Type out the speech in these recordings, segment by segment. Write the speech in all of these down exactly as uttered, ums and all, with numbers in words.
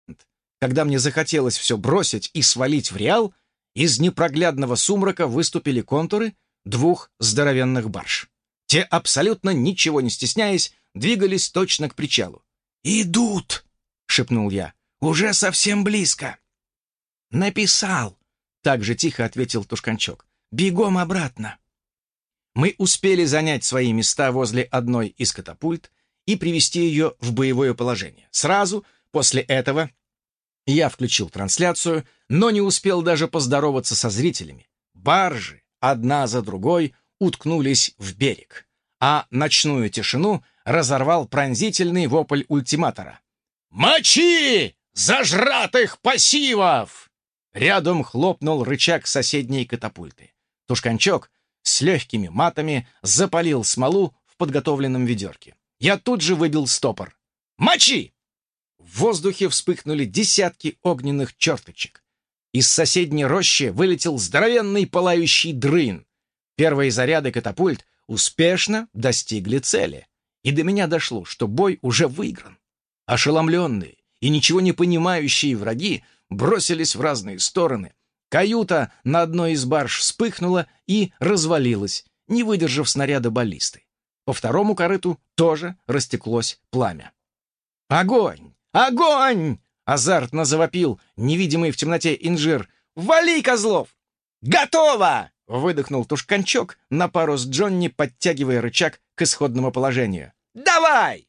Когда мне захотелось все бросить и свалить в Реал, из непроглядного сумрака выступили контуры двух здоровенных барж. Те, абсолютно ничего не стесняясь, двигались точно к причалу. «Идут!» — шепнул я. «Уже совсем близко!» «Написал!» — так же тихо ответил Тушканчок. «Бегом обратно!» Мы успели занять свои места возле одной из катапульт и привести ее в боевое положение. Сразу после этого я включил трансляцию, но не успел даже поздороваться со зрителями. Баржи, одна за другой, уткнулись в берег, а ночную тишину разорвал пронзительный вопль ультиматора. «Мочи зажратых пассивов!» Рядом хлопнул рычаг соседней катапульты. Тушканчок с легкими матами запалил смолу в подготовленном ведерке. Я тут же выбил стопор. «Мочи!» В воздухе вспыхнули десятки огненных черточек. Из соседней рощи вылетел здоровенный пылающий дрын. Первые заряды катапульт успешно достигли цели, и до меня дошло, что бой уже выигран. Ошеломленные и ничего не понимающие враги бросились в разные стороны. Каюта на одной из барж вспыхнула и развалилась, не выдержав снаряда баллисты. По второму корыту тоже растеклось пламя. «Огонь! Огонь!» — азартно завопил невидимый в темноте инжир. «Вали, козлов!» «Готово!» — выдохнул Тушканчок на пару с Джонни, подтягивая рычаг к исходному положению. «Давай!»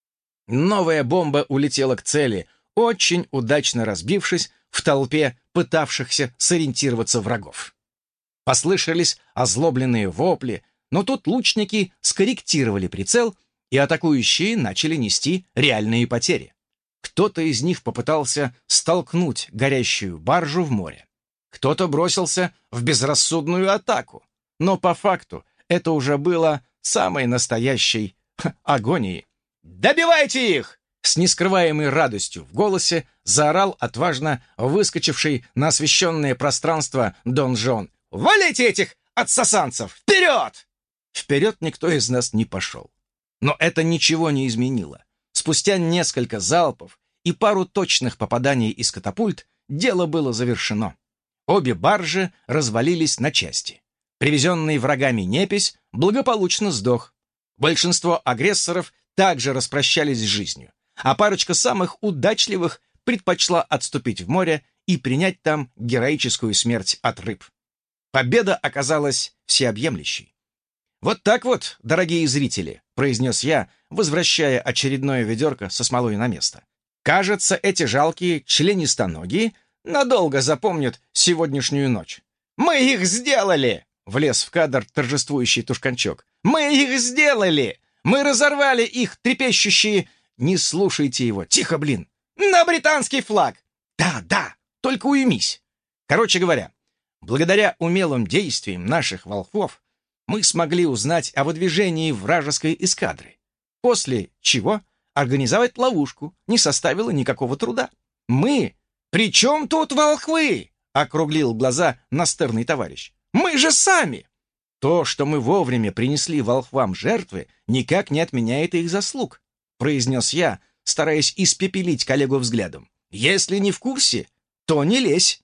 Новая бомба улетела к цели, очень удачно разбившись в толпе пытавшихся сориентироваться врагов. Послышались озлобленные вопли, но тут лучники скорректировали прицел, и атакующие начали нести реальные потери. Кто-то из них попытался столкнуть горящую баржу в море. Кто-то бросился в безрассудную атаку. Но по факту это уже было самой настоящей ха, агонией. «Добивайте их!» С нескрываемой радостью в голосе заорал отважно выскочивший на освещенное пространство Дон Жон. «Валите этих отсосанцев! Вперед!» Вперед никто из нас не пошел. Но это ничего не изменило. Спустя несколько залпов и пару точных попаданий из катапульт дело было завершено. Обе баржи развалились на части. Привезенный врагами непись благополучно сдох. Большинство агрессоров также распрощались с жизнью, а парочка самых удачливых предпочла отступить в море и принять там героическую смерть от рыб. Победа оказалась всеобъемлющей. «Вот так вот, дорогие зрители», — произнес я, возвращая очередное ведерко со смолой на место. «Кажется, эти жалкие членистоногие надолго запомнят сегодняшнюю ночь». «Мы их сделали!» — влез в кадр торжествующий Тушканчок. «Мы их сделали! Мы разорвали их трепещущие...» «Не слушайте его! Тихо, блин!» «На британский флаг!» «Да, да! Только уймись!» Короче говоря, благодаря умелым действиям наших волхвов мы смогли узнать о выдвижении вражеской эскадры, после чего организовать ловушку не составило никакого труда. Мы... «При чем тут волхвы?» — округлил глаза настырный товарищ. «Мы же сами!» «То, что мы вовремя принесли волхвам жертвы, никак не отменяет их заслуг», — произнес я, стараясь испепелить коллегу взглядом. «Если не в курсе, то не лезь».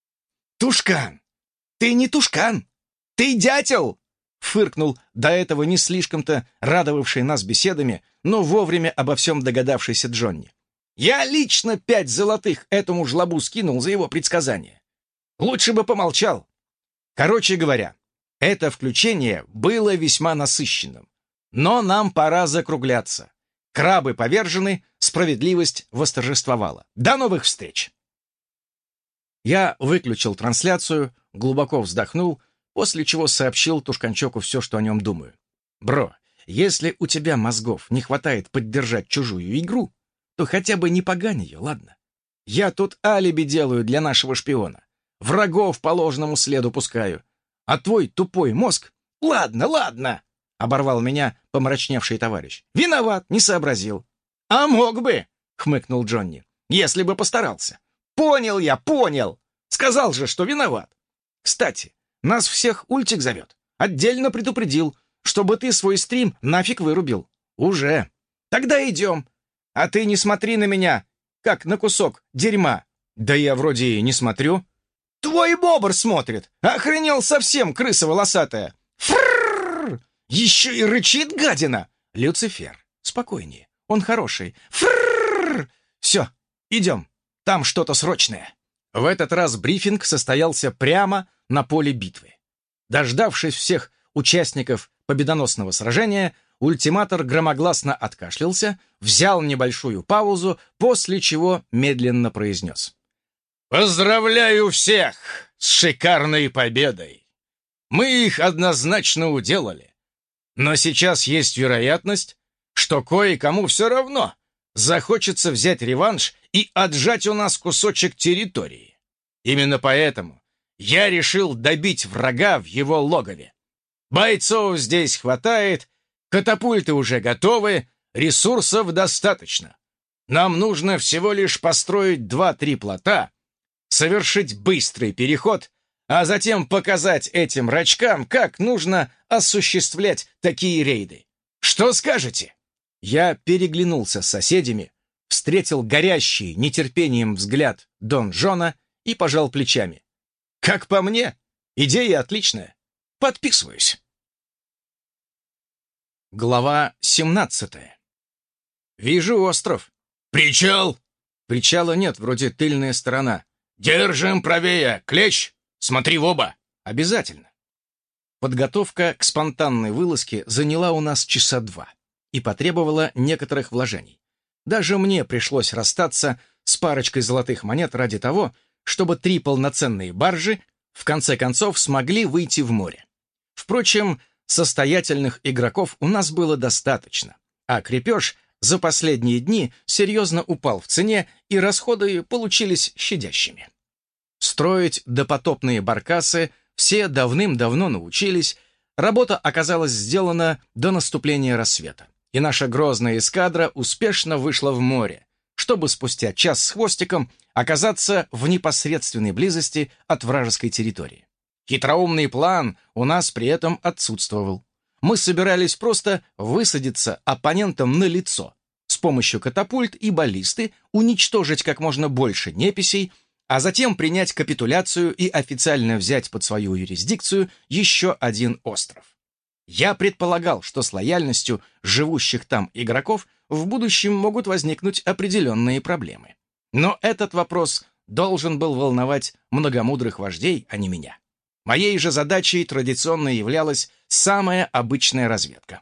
«Тушкан! Ты не Тушкан! Ты дятел!» — фыркнул до этого не слишком-то радовавший нас беседами, но вовремя обо всем догадавшийся Джонни. «Я лично пять золотых этому жлобу скинул за его предсказание. Лучше бы помолчал». Короче говоря, это включение было весьма насыщенным. Но нам пора закругляться. Крабы повержены, справедливость восторжествовала. До новых встреч! Я выключил трансляцию, глубоко вздохнул, после чего сообщил Тушканчоку все, что о нем думаю. «Бро, если у тебя мозгов не хватает поддержать чужую игру, то хотя бы не погань ее, ладно? Я тут алиби делаю для нашего шпиона. Врагов по ложному следу пускаю. А твой тупой мозг... Ладно, ладно!» — оборвал меня помрачневший товарищ. «Виноват, не сообразил». «А мог бы!» — хмыкнул Джонни. «Если бы постарался». «Понял я, понял! Сказал же, что виноват. Кстати, нас всех Ультик зовет. Отдельно предупредил, чтобы ты свой стрим нафиг вырубил». «Уже. Тогда идем. А ты не смотри на меня, как на кусок дерьма. Да я вроде и не смотрю. Твой бобр смотрит. Охренел совсем, крыса волосатая. Фрррр! Еще и рычит гадина. Люцифер, спокойнее. Он хороший. Фрррр! Все, идем. Там что-то срочное. В этот раз брифинг состоялся прямо на поле битвы. Дождавшись всех участников победоносного сражения, ультиматор громогласно откашлялся, взял небольшую паузу, после чего медленно произнес: «Поздравляю всех с шикарной победой! Мы их однозначно уделали. Но сейчас есть вероятность, что кое-кому все равно захочется взять реванш и отжать у нас кусочек территории. Именно поэтому я решил добить врага в его логове. Бойцов здесь хватает, катапульты уже готовы, ресурсов достаточно. Нам нужно всего лишь построить два-три плота, совершить быстрый переход, а затем показать этим рачкам, как нужно осуществлять такие рейды. Что скажете?» Я переглянулся с соседями, встретил горящий нетерпением взгляд Дон Жона и пожал плечами. «Как по мне, идея отличная. Подписываюсь». Глава семнадцатая. «Вижу остров». «Причал!» «Причала нет, вроде тыльная сторона». «Держим правее! Клещ! Смотри в оба!» «Обязательно». Подготовка к спонтанной вылазке заняла у нас часа два и потребовала некоторых вложений. Даже мне пришлось расстаться с парочкой золотых монет ради того, чтобы три полноценные баржи в конце концов смогли выйти в море. Впрочем, состоятельных игроков у нас было достаточно, а крепеж за последние дни серьезно упал в цене, и расходы получились щадящими. Строить допотопные баркасы все давным-давно научились, работа оказалась сделана до наступления рассвета, и наша грозная эскадра успешно вышла в море, чтобы спустя час с хвостиком оказаться в непосредственной близости от вражеской территории. Хитроумный план у нас при этом отсутствовал. Мы собирались просто высадиться оппонентам на лицо, с помощью катапульт и баллисты уничтожить как можно больше неписей, а затем принять капитуляцию и официально взять под свою юрисдикцию еще один остров. Я предполагал, что с лояльностью живущих там игроков в будущем могут возникнуть определенные проблемы. Но этот вопрос должен был волновать многомудрых вождей, а не меня. Моей же задачей традиционно являлась самая обычная разведка.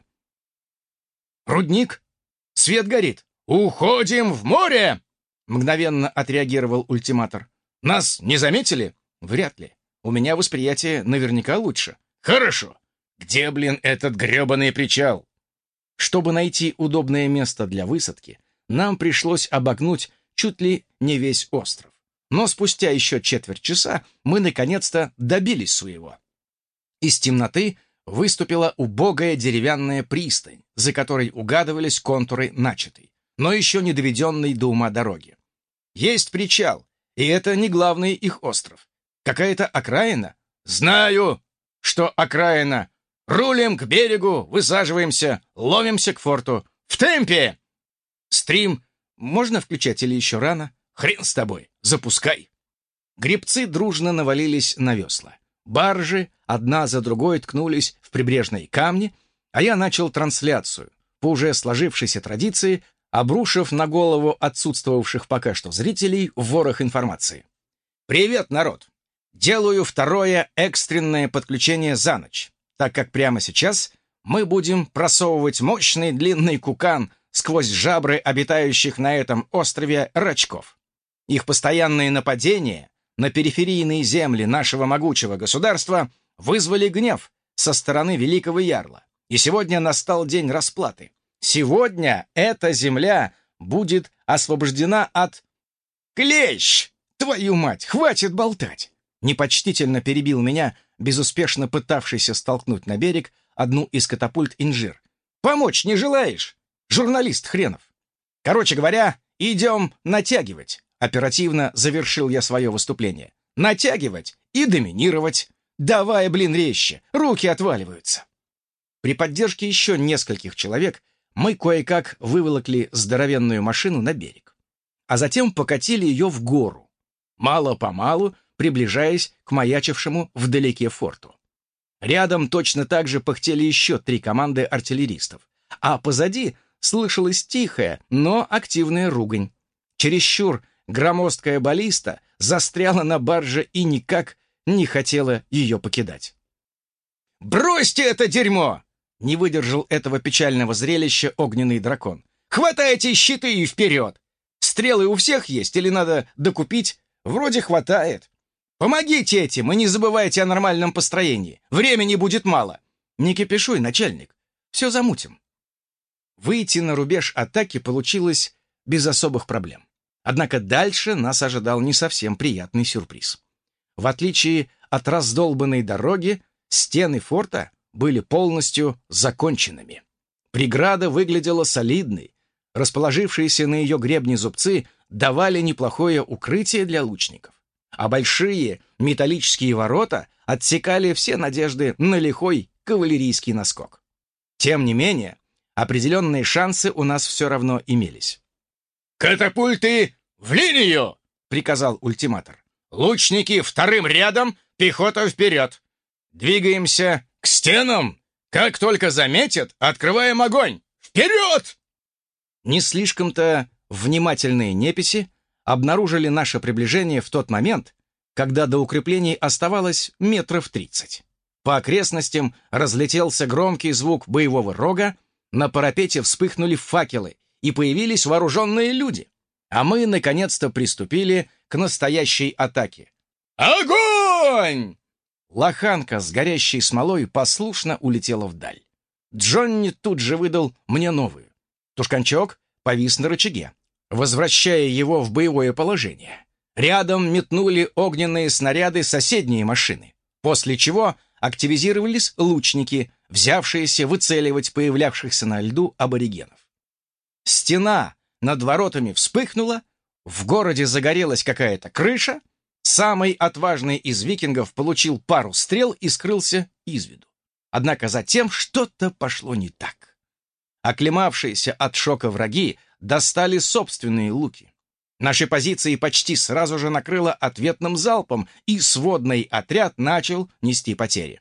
«Рудник! Свет горит! Уходим в море!» Мгновенно отреагировал ультиматор. «Нас не заметили?» «Вряд ли. У меня восприятие наверняка лучше». «Хорошо. Где, блин, этот гребаный причал?» Чтобы найти удобное место для высадки, нам пришлось обогнуть чуть ли не весь остров. Но спустя еще четверть часа мы наконец-то добились своего. Из темноты выступила убогая деревянная пристань, за которой угадывались контуры начатой, но еще не доведенной до ума дороги. Есть причал, и это не главный их остров. Какая-то окраина? Знаю, что окраина. Рулим к берегу, высаживаемся, ломимся к форту. В темпе! Стрим можно включать или еще рано? Хрен с тобой, запускай. Гребцы дружно навалились на весла. Баржи одна за другой ткнулись в прибрежные камни, а я начал трансляцию, по уже сложившейся традиции, обрушив на голову отсутствовавших пока что зрителей ворох информации. «Привет, народ! Делаю второе экстренное подключение за ночь, так как прямо сейчас мы будем просовывать мощный длинный кукан сквозь жабры обитающих на этом острове рачков. Их постоянные нападения на периферийные земли нашего могучего государства вызвали гнев со стороны великого ярла, и сегодня настал день расплаты. Сегодня эта земля будет освобождена от... Клещ! Твою мать, хватит болтать! Непочтительно перебил меня, безуспешно пытавшийся столкнуть на берег одну из катапульт инжир. Помочь не желаешь? Журналист хренов. Короче говоря, идем натягивать. Оперативно завершил я свое выступление. Натягивать и доминировать. Давай, блин, резче, руки отваливаются. При поддержке еще нескольких человек мы кое-как выволокли здоровенную машину на берег. а затем покатили ее в гору, мало-помалу приближаясь к маячившему вдалеке форту. Рядом точно так же пыхтели еще три команды артиллеристов, а позади слышалась тихая, но активная ругань. Чересчур громоздкая баллиста застряла на барже и никак не хотела ее покидать. «Бросьте это дерьмо!» — не выдержал этого печального зрелища огненный дракон. «Хватайте щиты и вперед! Стрелы у всех есть или надо докупить? Вроде хватает. Помогите этим и не забывайте о нормальном построении. Времени будет мало. Не кипишуй, начальник. Все замутим». Выйти на рубеж атаки получилось без особых проблем. Однако дальше нас ожидал не совсем приятный сюрприз. В отличие от раздолбанной дороги, стены форта были полностью законченными. Преграда выглядела солидной. Расположившиеся на ее гребне зубцы давали неплохое укрытие для лучников, а большие металлические ворота отсекали все надежды на лихой кавалерийский наскок. Тем не менее, определенные шансы у нас все равно имелись. «Катапульты в линию!» — приказал ультиматор. «Лучники вторым рядом, пехота вперед! Двигаемся к стенам! Как только заметят, открываем огонь! Вперед!» Не слишком-то внимательные неписи обнаружили наше приближение в тот момент, когда до укреплений оставалось метров тридцать. По окрестностям разлетелся громкий звук боевого рога, на парапете вспыхнули факелы, и появились вооруженные люди, а мы наконец-то приступили к настоящей атаке. «Огонь!» Лоханка с горящей смолой послушно улетела вдаль. Джонни тут же выдал мне новую. Тушканчок повис на рычаге, возвращая его в боевое положение. Рядом метнули огненные снаряды соседние машины, после чего активизировались лучники, взявшиеся выцеливать появлявшихся на льду аборигенов. Стена над воротами вспыхнула, в городе загорелась какая-то крыша, самый отважный из викингов получил пару стрел и скрылся из виду. Однако затем что-то пошло не так. Оклемавшиеся от шока враги достали собственные луки. Наши позиции почти сразу же накрыло ответным залпом, и сводный отряд начал нести потери.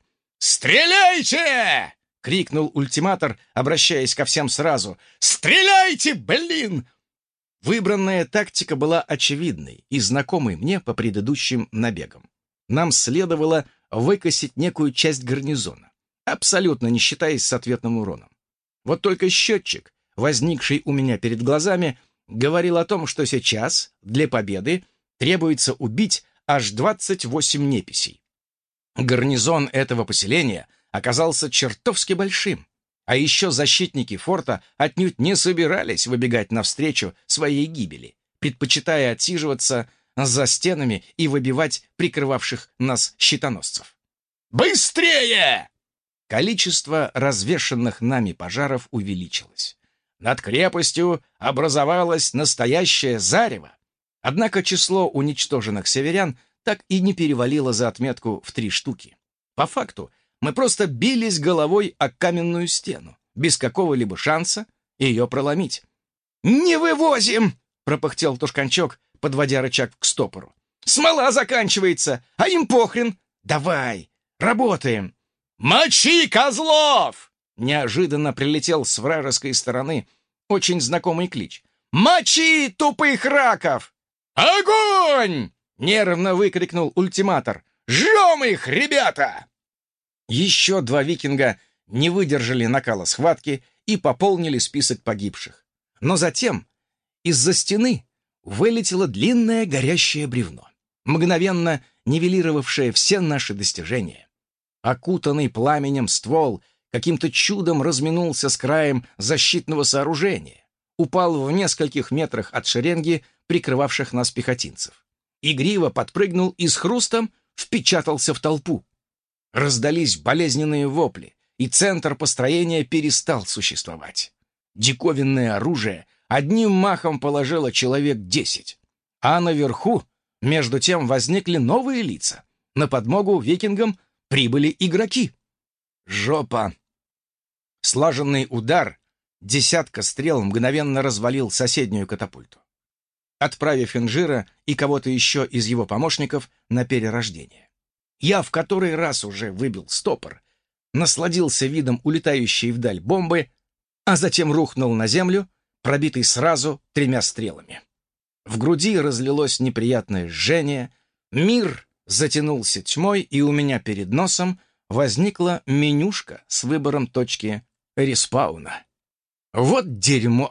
«Стреляйте!» — крикнул ультиматор, обращаясь ко всем сразу. «Стреляйте, блин!» Выбранная тактика была очевидной и знакомой мне по предыдущим набегам. Нам следовало выкосить некую часть гарнизона, абсолютно не считаясь с ответным уроном. Вот только счетчик, возникший у меня перед глазами, говорил о том, что сейчас для победы требуется убить аж двадцать восемь неписей. Гарнизон этого поселения оказался чертовски большим, а еще защитники форта отнюдь не собирались выбегать навстречу своей гибели, предпочитая отсиживаться за стенами и выбивать прикрывавших нас щитоносцев. «Быстрее!» Количество развешанных нами пожаров увеличилось. Над крепостью образовалось настоящее зарево. Однако число уничтоженных северян так и не перевалило за отметку в три штуки. По факту, мы просто бились головой о каменную стену, без какого-либо шанса ее проломить. «Не вывозим!» — пропыхтел Тушканчок, подводя рычаг к стопору. «Смола заканчивается, а им похрен! Давай, работаем!» «Мочи, козлов!» Неожиданно прилетел с вражеской стороны очень знакомый клич. «Мочи, тупых раков!» «Огонь!» — нервно выкрикнул ультиматор. «Жжем их, ребята!» Еще два викинга не выдержали накала схватки и пополнили список погибших. Но затем из-за стены вылетело длинное горящее бревно, мгновенно нивелировавшее все наши достижения. Окутанный пламенем ствол каким-то чудом разминулся с краем защитного сооружения, упал в нескольких метрах от шеренги прикрывавших нас пехотинцев. Игриво подпрыгнул и с хрустом впечатался в толпу. Раздались болезненные вопли, и центр построения перестал существовать. Диковинное оружие одним махом положило человек десять, а наверху, между тем, возникли новые лица. На подмогу викингам прибыли игроки. Жопа! Слаженный удар десятка стрел мгновенно развалил соседнюю катапульту. отправив Инжира и кого-то еще из его помощников на перерождение. Я в который раз уже выбил стопор, насладился видом улетающей вдаль бомбы, а затем рухнул на землю, пробитый сразу тремя стрелами. В груди разлилось неприятное жжение, мир затянулся тьмой, и у меня перед носом возникла менюшка с выбором точки респауна. Вот дерьмо!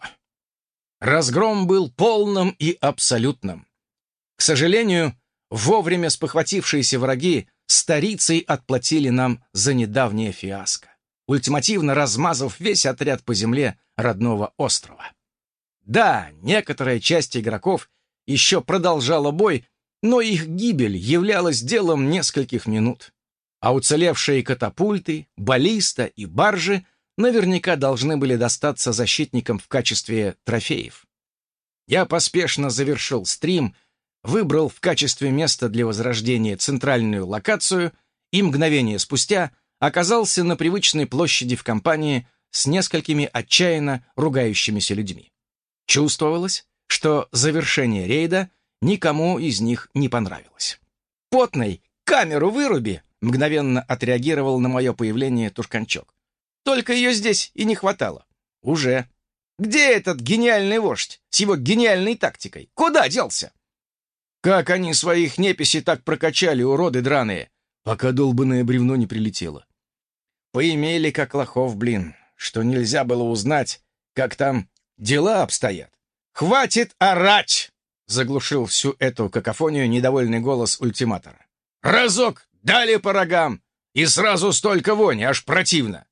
Разгром был полным и абсолютным. К сожалению, вовремя спохватившиеся враги старицей отплатили нам за недавнее фиаско, ультимативно размазав весь отряд по земле родного острова. Да, некоторая часть игроков еще продолжала бой, но их гибель являлась делом нескольких минут. А уцелевшие катапульты, баллиста и баржи наверняка должны были достаться защитникам в качестве трофеев. Я поспешно завершил стрим, выбрал в качестве места для возрождения центральную локацию и мгновение спустя оказался на привычной площади в компании с несколькими отчаянно ругающимися людьми. Чувствовалось, что завершение рейда никому из них не понравилось. «Потный, камеру выруби!» — мгновенно отреагировал на мое появление Тушканчок. «Только ее здесь и не хватало». «Уже. Где этот гениальный вождь с его гениальной тактикой? Куда делся?» «Как они своих неписей так прокачали, уроды драные, пока долбанное бревно не прилетело. Поимели как лохов, блин, что нельзя было узнать, как там дела обстоят. «Хватит орать!» — заглушил всю эту какофонию недовольный голос ультиматора. «Разок дали по рогам, и сразу столько вони, аж противно.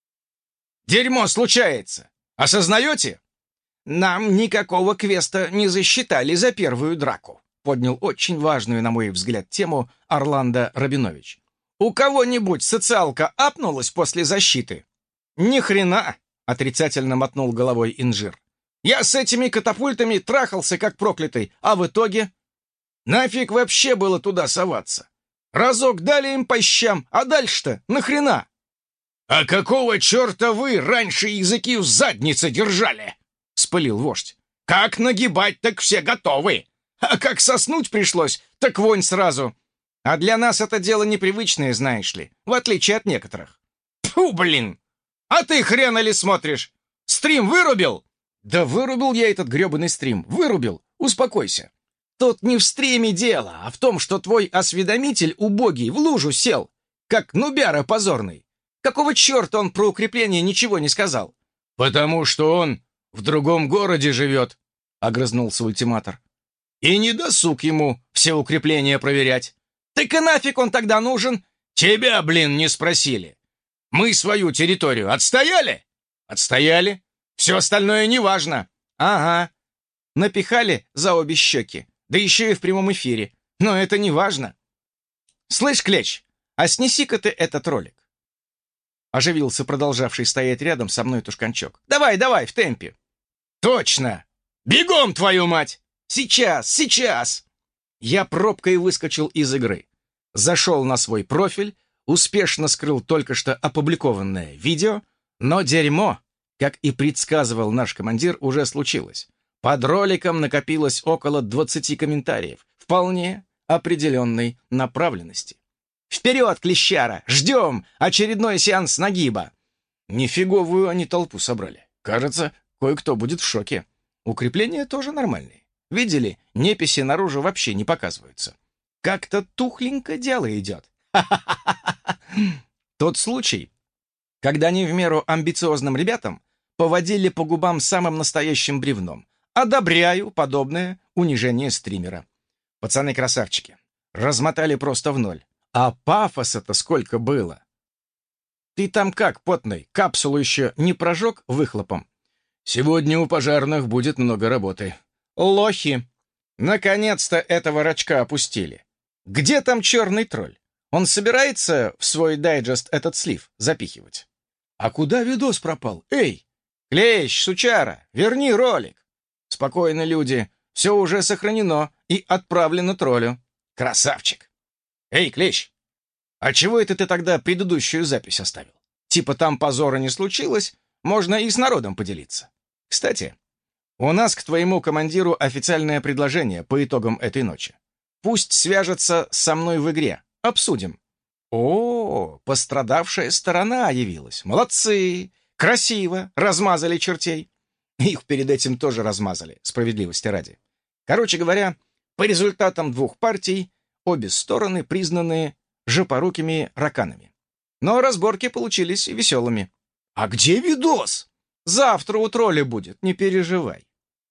Дерьмо случается. Осознаете?» «Нам никакого квеста не засчитали за первую драку», — поднял очень важную, на мой взгляд, тему Орландо Рабинович. «У кого-нибудь социалка апнулась после защиты?» «Ни хрена!» — отрицательно мотнул головой Инжир. «Я с этими катапультами трахался как проклятый, а в итоге...» «Нафиг вообще было туда соваться? Разок дали им по щам, а дальше-то нахрена?» «А какого черта вы раньше языки в заднице держали?» — спылил вождь. «Как нагибать, так все готовы. А как соснуть пришлось, так вонь сразу. А для нас это дело непривычное, знаешь ли, в отличие от некоторых». «Тьфу, блин! А ты хрена ли смотришь? Стрим вырубил?» «Да вырубил я этот гребаный стрим, вырубил, успокойся. Тут не в стриме дело, а в том, что твой осведомитель убогий в лужу сел, как нубяра позорный. Какого черта он про укрепление ничего не сказал?» «Потому что он в другом городе живет», — огрызнулся ультиматор. «И не досуг ему все укрепления проверять». «Так и нафиг он тогда нужен?» «Тебя, блин, не спросили. Мы свою территорию отстояли?» «Отстояли. Все остальное неважно». «Ага. Напихали за обе щеки, да еще и в прямом эфире. Но это не важно». «Слышь, Клещ, а снеси-ка ты этот ролик». Оживился продолжавший стоять рядом со мной Тушканчок. «Давай, давай, в темпе». «Точно! Бегом, твою мать! Сейчас, сейчас!» Я пробкой выскочил из игры. Зашел на свой профиль, успешно скрыл только что опубликованное видео, но дерьмо, как и предсказывал наш командир, уже случилось. Под роликом накопилось около двадцати комментариев, вполне определенной направленности. «Вперед, клещара! Ждем! Очередной сеанс нагиба!» Нифиговую они толпу собрали. Кажется, кое-кто будет в шоке. Укрепления тоже нормальные. Видели, неписи наружу вообще не показываются. Как-то тухленько дело идет. Тот случай, когда не в меру амбициозным ребятам поводили по губам самым настоящим бревном. Одобряю подобное унижение стримера. Пацаны-красавчики, размотали просто в ноль. А пафоса-то сколько было! Ты там как, потный, капсулу еще не прожег выхлопом? Сегодня у пожарных будет много работы. Лохи! Наконец-то этого рачка опустили. Где там черный тролль? Он собирается в свой дайджест этот слив запихивать? А куда видос пропал? Эй! Клещ, сучара, верни ролик! Спокойно, люди, все уже сохранено и отправлено троллю. Красавчик! Эй, Клещ, а чего это ты тогда предыдущую запись оставил? Типа там позора не случилось, можно и с народом поделиться. Кстати, У нас к твоему командиру официальное предложение по итогам этой ночи. Пусть свяжется со мной в игре. Обсудим». О, пострадавшая сторона явилась. Молодцы! Красиво! Размазали чертей. Их перед этим тоже размазали, справедливости ради. Короче говоря, по результатам двух партий обе стороны признаны жопорукими раканами. Но разборки получились веселыми. «А где видос?» «Завтра у тролля будет, не переживай».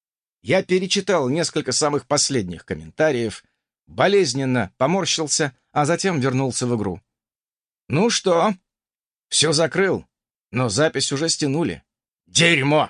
Я перечитал несколько самых последних комментариев, болезненно поморщился, а затем вернулся в игру. «Ну что?» «Все закрыл, но запись уже стянули». «Дерьмо!»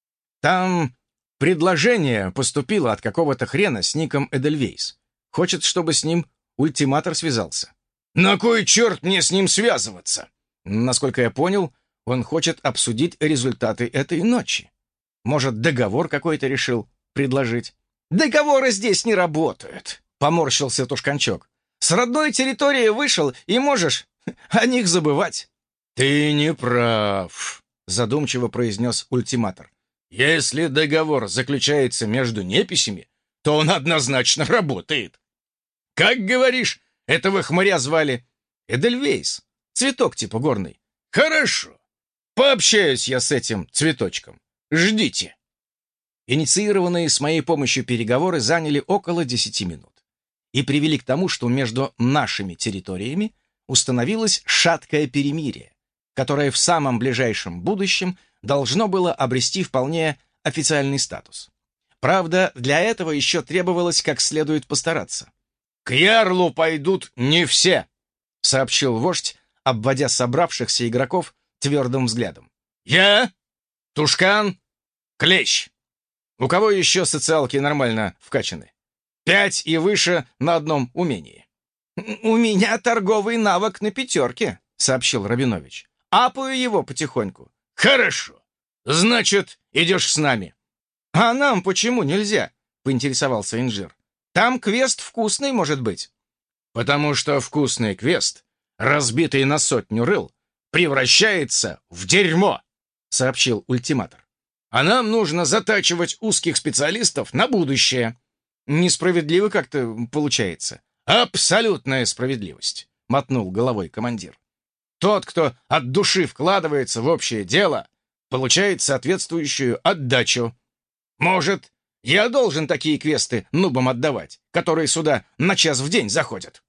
«Там предложение поступило от какого-то хрена с ником Эдельвейс. Хочет, чтобы с ним ультиматор связался». «На кой черт мне с ним связываться?» «Насколько я понял, он хочет обсудить результаты этой ночи. Может, договор какой-то решил предложить?» «Договоры здесь не работают», — поморщился Тушканчок. «С родной территории вышел, и можешь о них забывать». «Ты не прав», — задумчиво произнес ультиматор. «Если договор заключается между неписями, то он однозначно работает. Как, говоришь, этого хмыря звали?» «Эдельвейс. Цветок типа горный». «Хорошо. Пообщаюсь я с этим цветочком. Ждите». Инициированные с моей помощью переговоры заняли около десяти минут и привели к тому, что между нашими территориями установилось шаткое перемирие, которое в самом ближайшем будущем должно было обрести вполне официальный статус. Правда, для этого еще требовалось как следует постараться. «К ярлу пойдут не все», — сообщил вождь, обводя собравшихся игроков твердым взглядом. «Я, Тушкан, Клещ. У кого еще социалки нормально вкачаны? Пять и выше на одном умении». «У меня торговый навык на пятерке», — сообщил Рабинович. «Апаю его потихоньку». «Хорошо. Значит, идешь с нами». «А нам почему нельзя?» — поинтересовался инжир. «Там квест вкусный, может быть». «Потому что вкусный квест, разбитый на сотню рыл, превращается в дерьмо», — сообщил ультиматор. «А нам нужно затачивать узких специалистов на будущее». «Несправедливо как-то получается». «Абсолютная справедливость», — мотнул головой командир. «Тот, кто от души вкладывается в общее дело, получает соответствующую отдачу. Может, я должен такие квесты нубам отдавать, которые сюда на час в день заходят?»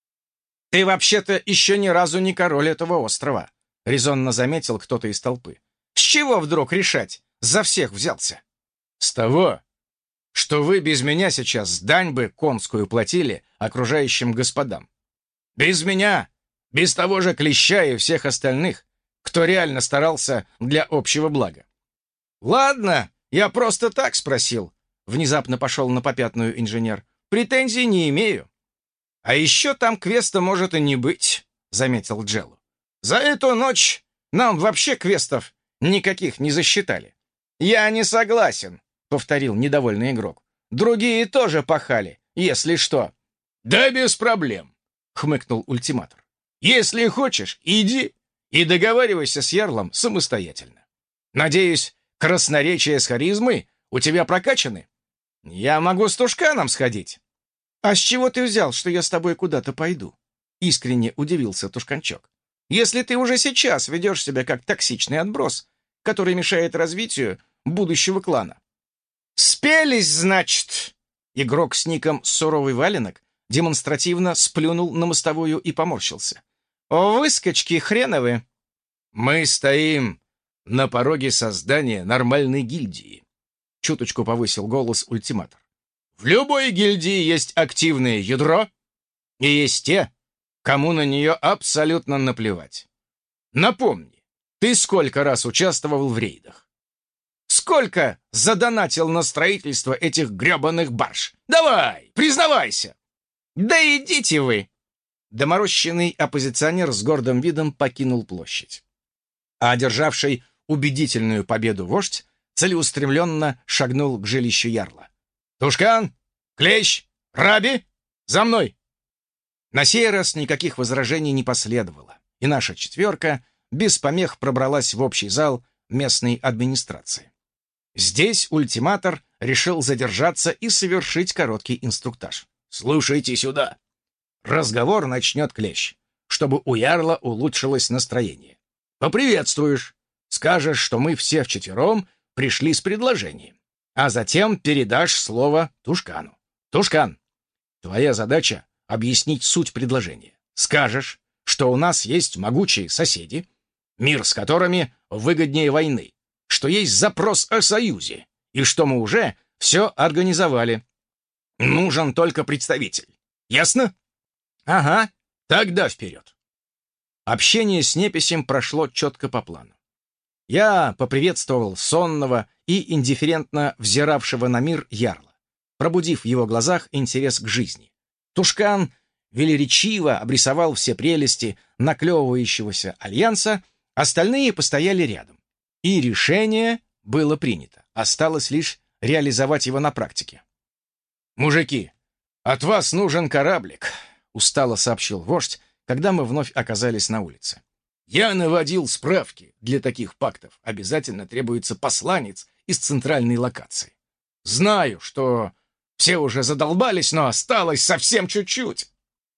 «Ты вообще-то еще ни разу не король этого острова», — резонно заметил кто-то из толпы. «С чего вдруг решать? За всех взялся». «С того, что вы без меня сейчас дань бы конскую платили окружающим господам. Без меня, без того же Клеща и всех остальных, кто реально старался для общего блага». «Ладно, я просто так спросил», — внезапно пошел на попятную инженер. «Претензий не имею». «А еще там квеста может и не быть», — заметил Джеллу. «За эту ночь нам вообще квестов никаких не засчитали». «Я не согласен», — повторил недовольный игрок. «Другие тоже пахали, если что». «Да без проблем», — хмыкнул ультиматор. «Если хочешь, иди и договаривайся с ярлом самостоятельно. Надеюсь, красноречие с харизмой у тебя прокачаны? Я могу с Тушканом сходить». «А с чего ты взял, что я с тобой куда-то пойду?» — искренне удивился Тушканчок. «Если ты уже сейчас ведешь себя как токсичный отброс, который мешает развитию будущего клана». «Спелись, значит!» Игрок с ником «Суровый валенок» демонстративно сплюнул на мостовую и поморщился. «Выскочки хреновы!» «Мы стоим на пороге создания нормальной гильдии», — чуточку повысил голос ультиматор. «В любой гильдии есть активное ядро, и есть те, кому на нее абсолютно наплевать. Напомни, ты сколько раз участвовал в рейдах? Сколько задонатил на строительство этих гребаных барж? Давай, признавайся!» «Да идите вы!» Доморощенный оппозиционер с гордым видом покинул площадь. А одержавший убедительную победу вождь целеустремленно шагнул к жилищу ярла. «Тушкан! Клещ! Раби! За мной!» На сей раз никаких возражений не последовало, и наша четверка без помех пробралась в общий зал местной администрации. Здесь ультиматор решил задержаться и совершить короткий инструктаж. «Слушайте сюда. Разговор начнет клещ, чтобы у ярла улучшилось настроение. Поприветствуешь, скажешь, что мы все вчетвером пришли с предложением, а затем передашь слово Тушкану. Тушкан, твоя задача — объяснить суть предложения. Скажешь, что у нас есть могучие соседи, мир с которыми выгоднее войны, что есть запрос о союзе, и что мы уже все организовали. Нужен только представитель. Ясно? Ага, тогда вперед. Общение с неписем прошло четко по плану. Я поприветствовал сонного и индифферентно взиравшего на мир ярла, пробудив в его глазах интерес к жизни. Тушкан велеречиво обрисовал все прелести наклевывающегося альянса, остальные постояли рядом. И решение было принято. Осталось лишь реализовать его на практике. «Мужики, от вас нужен кораблик», — устало сообщил вождь, когда мы вновь оказались на улице. «Я наводил справки. Для таких пактов обязательно требуется посланец из центральной локации. Знаю, что все уже задолбались, но осталось совсем чуть-чуть».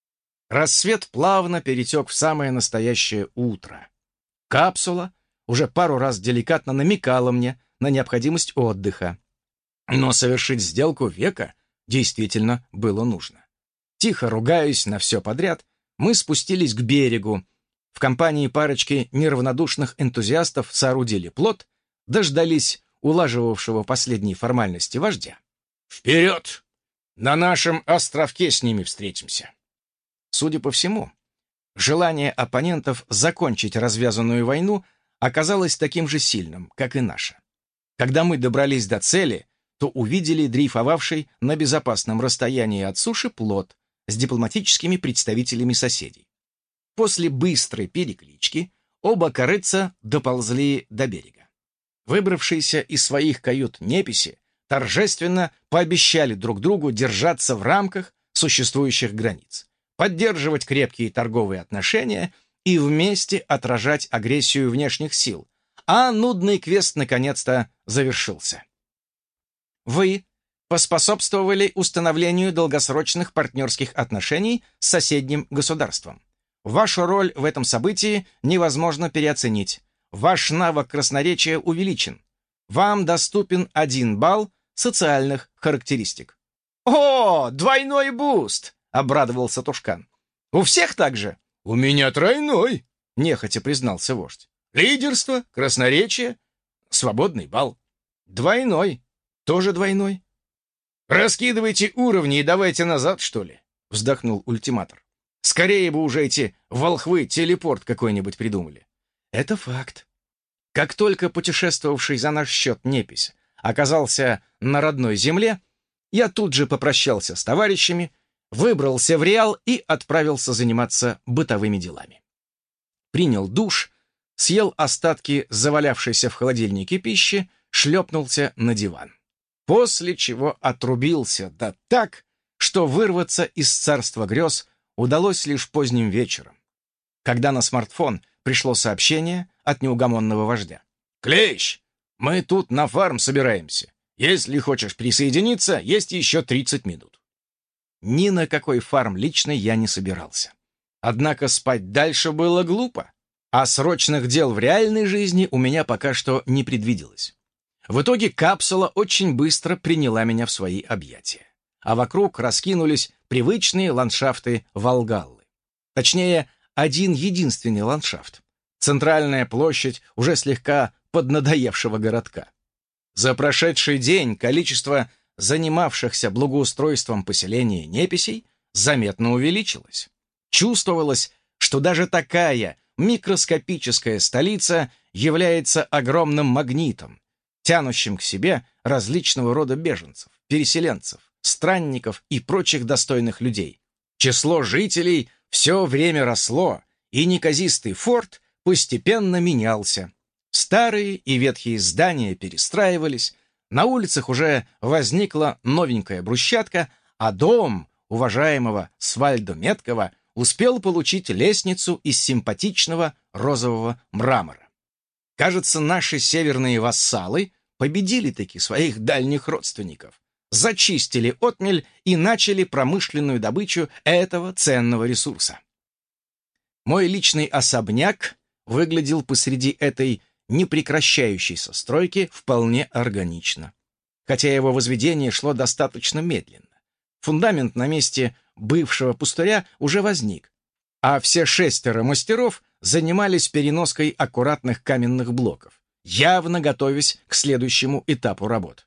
Рассвет плавно перетек в самое настоящее утро. Капсула уже пару раз деликатно намекала мне на необходимость отдыха. Но совершить сделку века действительно было нужно. Тихо ругаясь на все подряд, мы спустились к берегу. В компании парочки неравнодушных энтузиастов соорудили плот, дождались улаживавшего последние формальности вождя. «Вперед! На нашем островке с ними встретимся!» Судя по всему, желание оппонентов закончить развязанную войну оказалось таким же сильным, как и наше. Когда мы добрались до цели, то увидели дрейфовавший на безопасном расстоянии от суши плот с дипломатическими представителями соседей. После быстрой переклички оба корытца доползли до берега. Выбравшиеся из своих кают неписи торжественно пообещали друг другу держаться в рамках существующих границ, поддерживать крепкие торговые отношения и вместе отражать агрессию внешних сил, а нудный квест наконец-то завершился. Вы поспособствовали установлению долгосрочных партнерских отношений с соседним государством. Вашу роль в этом событии невозможно переоценить. Ваш навык красноречия увеличен. Вам доступен один балл социальных характеристик. «О, двойной буст!» — обрадовался Тушкан. «У всех так же?» «У меня тройной», — нехотя признался вождь. «Лидерство, красноречие, свободный балл. Двойной, тоже двойной». «Раскидывайте уровни и давайте назад, что ли?» — вздохнул ультиматор. «Скорее бы уже эти волхвы телепорт какой-нибудь придумали». Это факт. Как только путешествовавший за наш счет непись оказался на родной земле, я тут же попрощался с товарищами, выбрался в Реал и отправился заниматься бытовыми делами. Принял душ, съел остатки завалявшейся в холодильнике пищи, шлепнулся на диван. После чего отрубился, да так, что вырваться из царства грез удалось лишь поздним вечером, когда на смартфон пришло сообщение от неугомонного вождя. «Клещ, мы тут на фарм собираемся. Если хочешь присоединиться, есть еще тридцать минут». Ни на какой фарм лично я не собирался. Однако спать дальше было глупо, а срочных дел в реальной жизни у меня пока что не предвиделось. В итоге капсула очень быстро приняла меня в свои объятия, а вокруг раскинулись привычные ландшафты Волгаллы. Точнее, один единственный ландшафт. Центральная площадь уже слегка поднадоевшего городка. За прошедший день количество занимавшихся благоустройством поселения неписей заметно увеличилось. Чувствовалось, что даже такая микроскопическая столица является огромным магнитом, тянущим к себе различного рода беженцев, переселенцев, странников и прочих достойных людей. Число жителей все время росло, и неказистый форт постепенно менялся. Старые и ветхие здания перестраивались, на улицах уже возникла новенькая брусчатка, а дом уважаемого Свальдо Меткова успел получить лестницу из симпатичного розового мрамора. Кажется, наши северные вассалы победили-таки своих дальних родственников, зачистили отмель и начали промышленную добычу этого ценного ресурса. Мой личный особняк выглядел посреди этой непрекращающейся стройки вполне органично, хотя его возведение шло достаточно медленно. Фундамент на месте бывшего пустыря уже возник, а все шестеро мастеров занимались переноской аккуратных каменных блоков, явно готовясь к следующему этапу работ.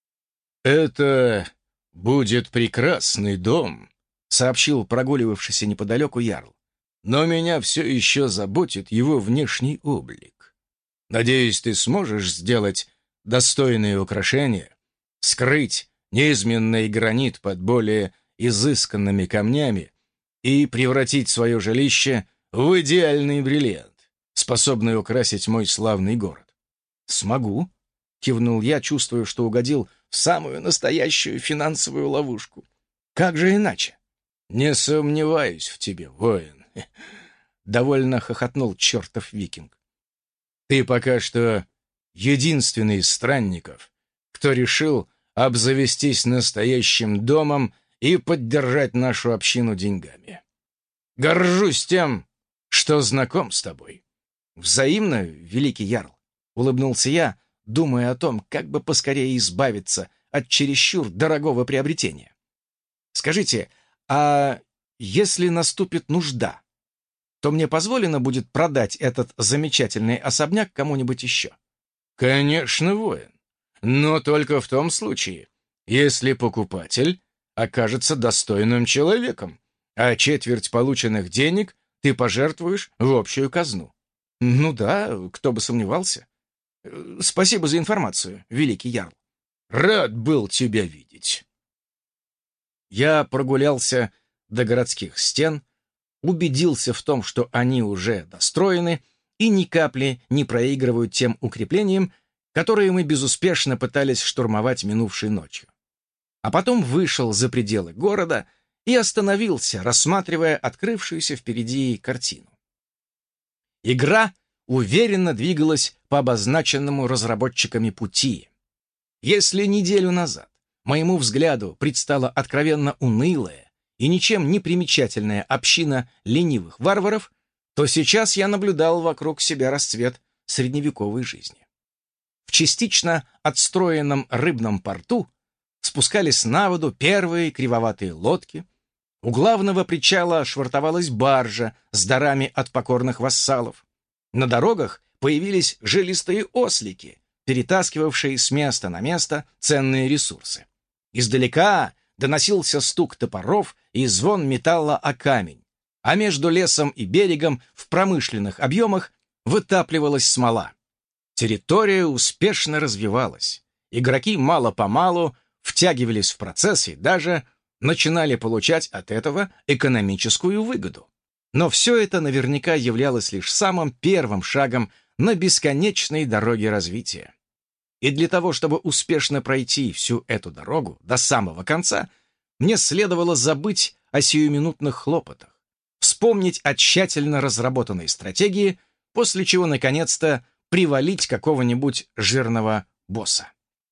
«Это будет прекрасный дом», — сообщил прогуливавшийся неподалеку ярл. «Но меня все еще заботит его внешний облик. Надеюсь, ты сможешь сделать достойные украшения, скрыть неизменный гранит под более изысканными камнями и превратить свое жилище в идеальный бриллиант, способный украсить мой славный город». «Смогу», — кивнул я, чувствуя, что угодил в самую настоящую финансовую ловушку. «Как же иначе?» «Не сомневаюсь в тебе, воин», — довольно хохотнул чертов викинг. «Ты пока что единственный из странников, кто решил обзавестись настоящим домом и поддержать нашу общину деньгами. Горжусь тем, что знаком с тобой». «Взаимно, великий ярл», — улыбнулся я, думая о том, как бы поскорее избавиться от чересчур дорогого приобретения. «Скажите, а если наступит нужда, то мне позволено будет продать этот замечательный особняк кому-нибудь еще?» «Конечно, воин. Но только в том случае, если покупатель окажется достойным человеком, а четверть полученных денег ты пожертвуешь в общую казну». «Ну да, кто бы сомневался. Спасибо за информацию, великий ярл». «Рад был тебя видеть». Я прогулялся до городских стен, убедился в том, что они уже достроены и ни капли не проигрывают тем укреплениям, которые мы безуспешно пытались штурмовать минувшей ночью. А потом вышел за пределы города и остановился, рассматривая открывшуюся впереди картину. Игра уверенно двигалась по обозначенному разработчиками пути. Если неделю назад моему взгляду предстала откровенно унылая и ничем не примечательная община ленивых варваров, то сейчас я наблюдал вокруг себя расцвет средневековой жизни. В частично отстроенном рыбном порту спускались на воду первые кривоватые лодки, у главного причала швартовалась баржа с дарами от покорных вассалов. На дорогах появились жилистые ослики, перетаскивавшие с места на место ценные ресурсы. Издалека доносился стук топоров и звон металла о камень, а между лесом и берегом в промышленных объемах вытапливалась смола. Территория успешно развивалась. Игроки мало-помалу втягивались в процесс и даже начинали получать от этого экономическую выгоду. Но все это наверняка являлось лишь самым первым шагом на бесконечной дороге развития. И для того, чтобы успешно пройти всю эту дорогу до самого конца, мне следовало забыть о сиюминутных хлопотах, вспомнить о тщательно разработанной стратегии, после чего, наконец-то, привалить какого-нибудь жирного босса.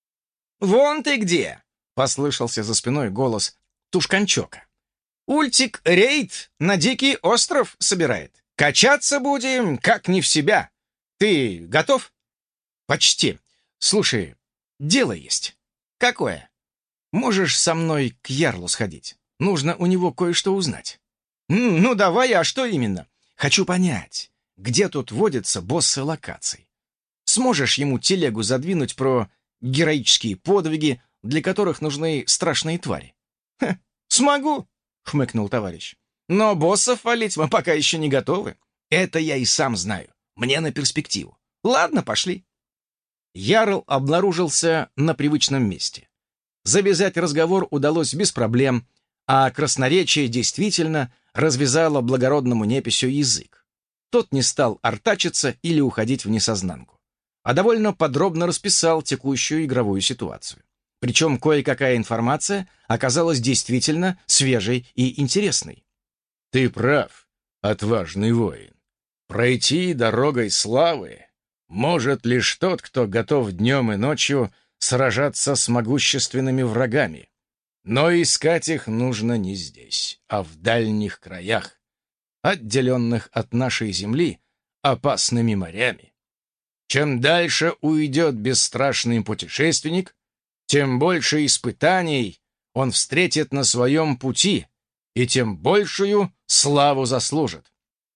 «Вон ты где!» — послышался за спиной голос Тушканчока. «Ультик рейд на Дикий остров собирает. Качаться будем, как не в себя. Ты готов?» «Почти. Слушай, дело есть». «Какое?» «Можешь со мной к ярлу сходить? Нужно у него кое-что узнать». «Ну, давай, а что именно?» «Хочу понять, где тут водятся боссы локаций. Сможешь ему телегу задвинуть про героические подвиги, для которых нужны страшные твари?» «Ха, смогу», — хмыкнул товарищ. «Но боссов валить мы пока еще не готовы. Это я и сам знаю. Мне на перспективу. Ладно, пошли». Ярл обнаружился на привычном месте. Завязать разговор удалось без проблем, а красноречие действительно развязало благородному неписью язык. Тот не стал артачиться или уходить в несознанку, а довольно подробно расписал текущую игровую ситуацию. Причем кое-какая информация оказалась действительно свежей и интересной. «Ты прав, отважный воин. Пройти дорогой славы может лишь тот, кто готов днем и ночью сражаться с могущественными врагами. Но искать их нужно не здесь, а в дальних краях, отделенных от нашей земли опасными морями. Чем дальше уйдет бесстрашный путешественник, тем больше испытаний он встретит на своем пути, и тем большую славу заслужит.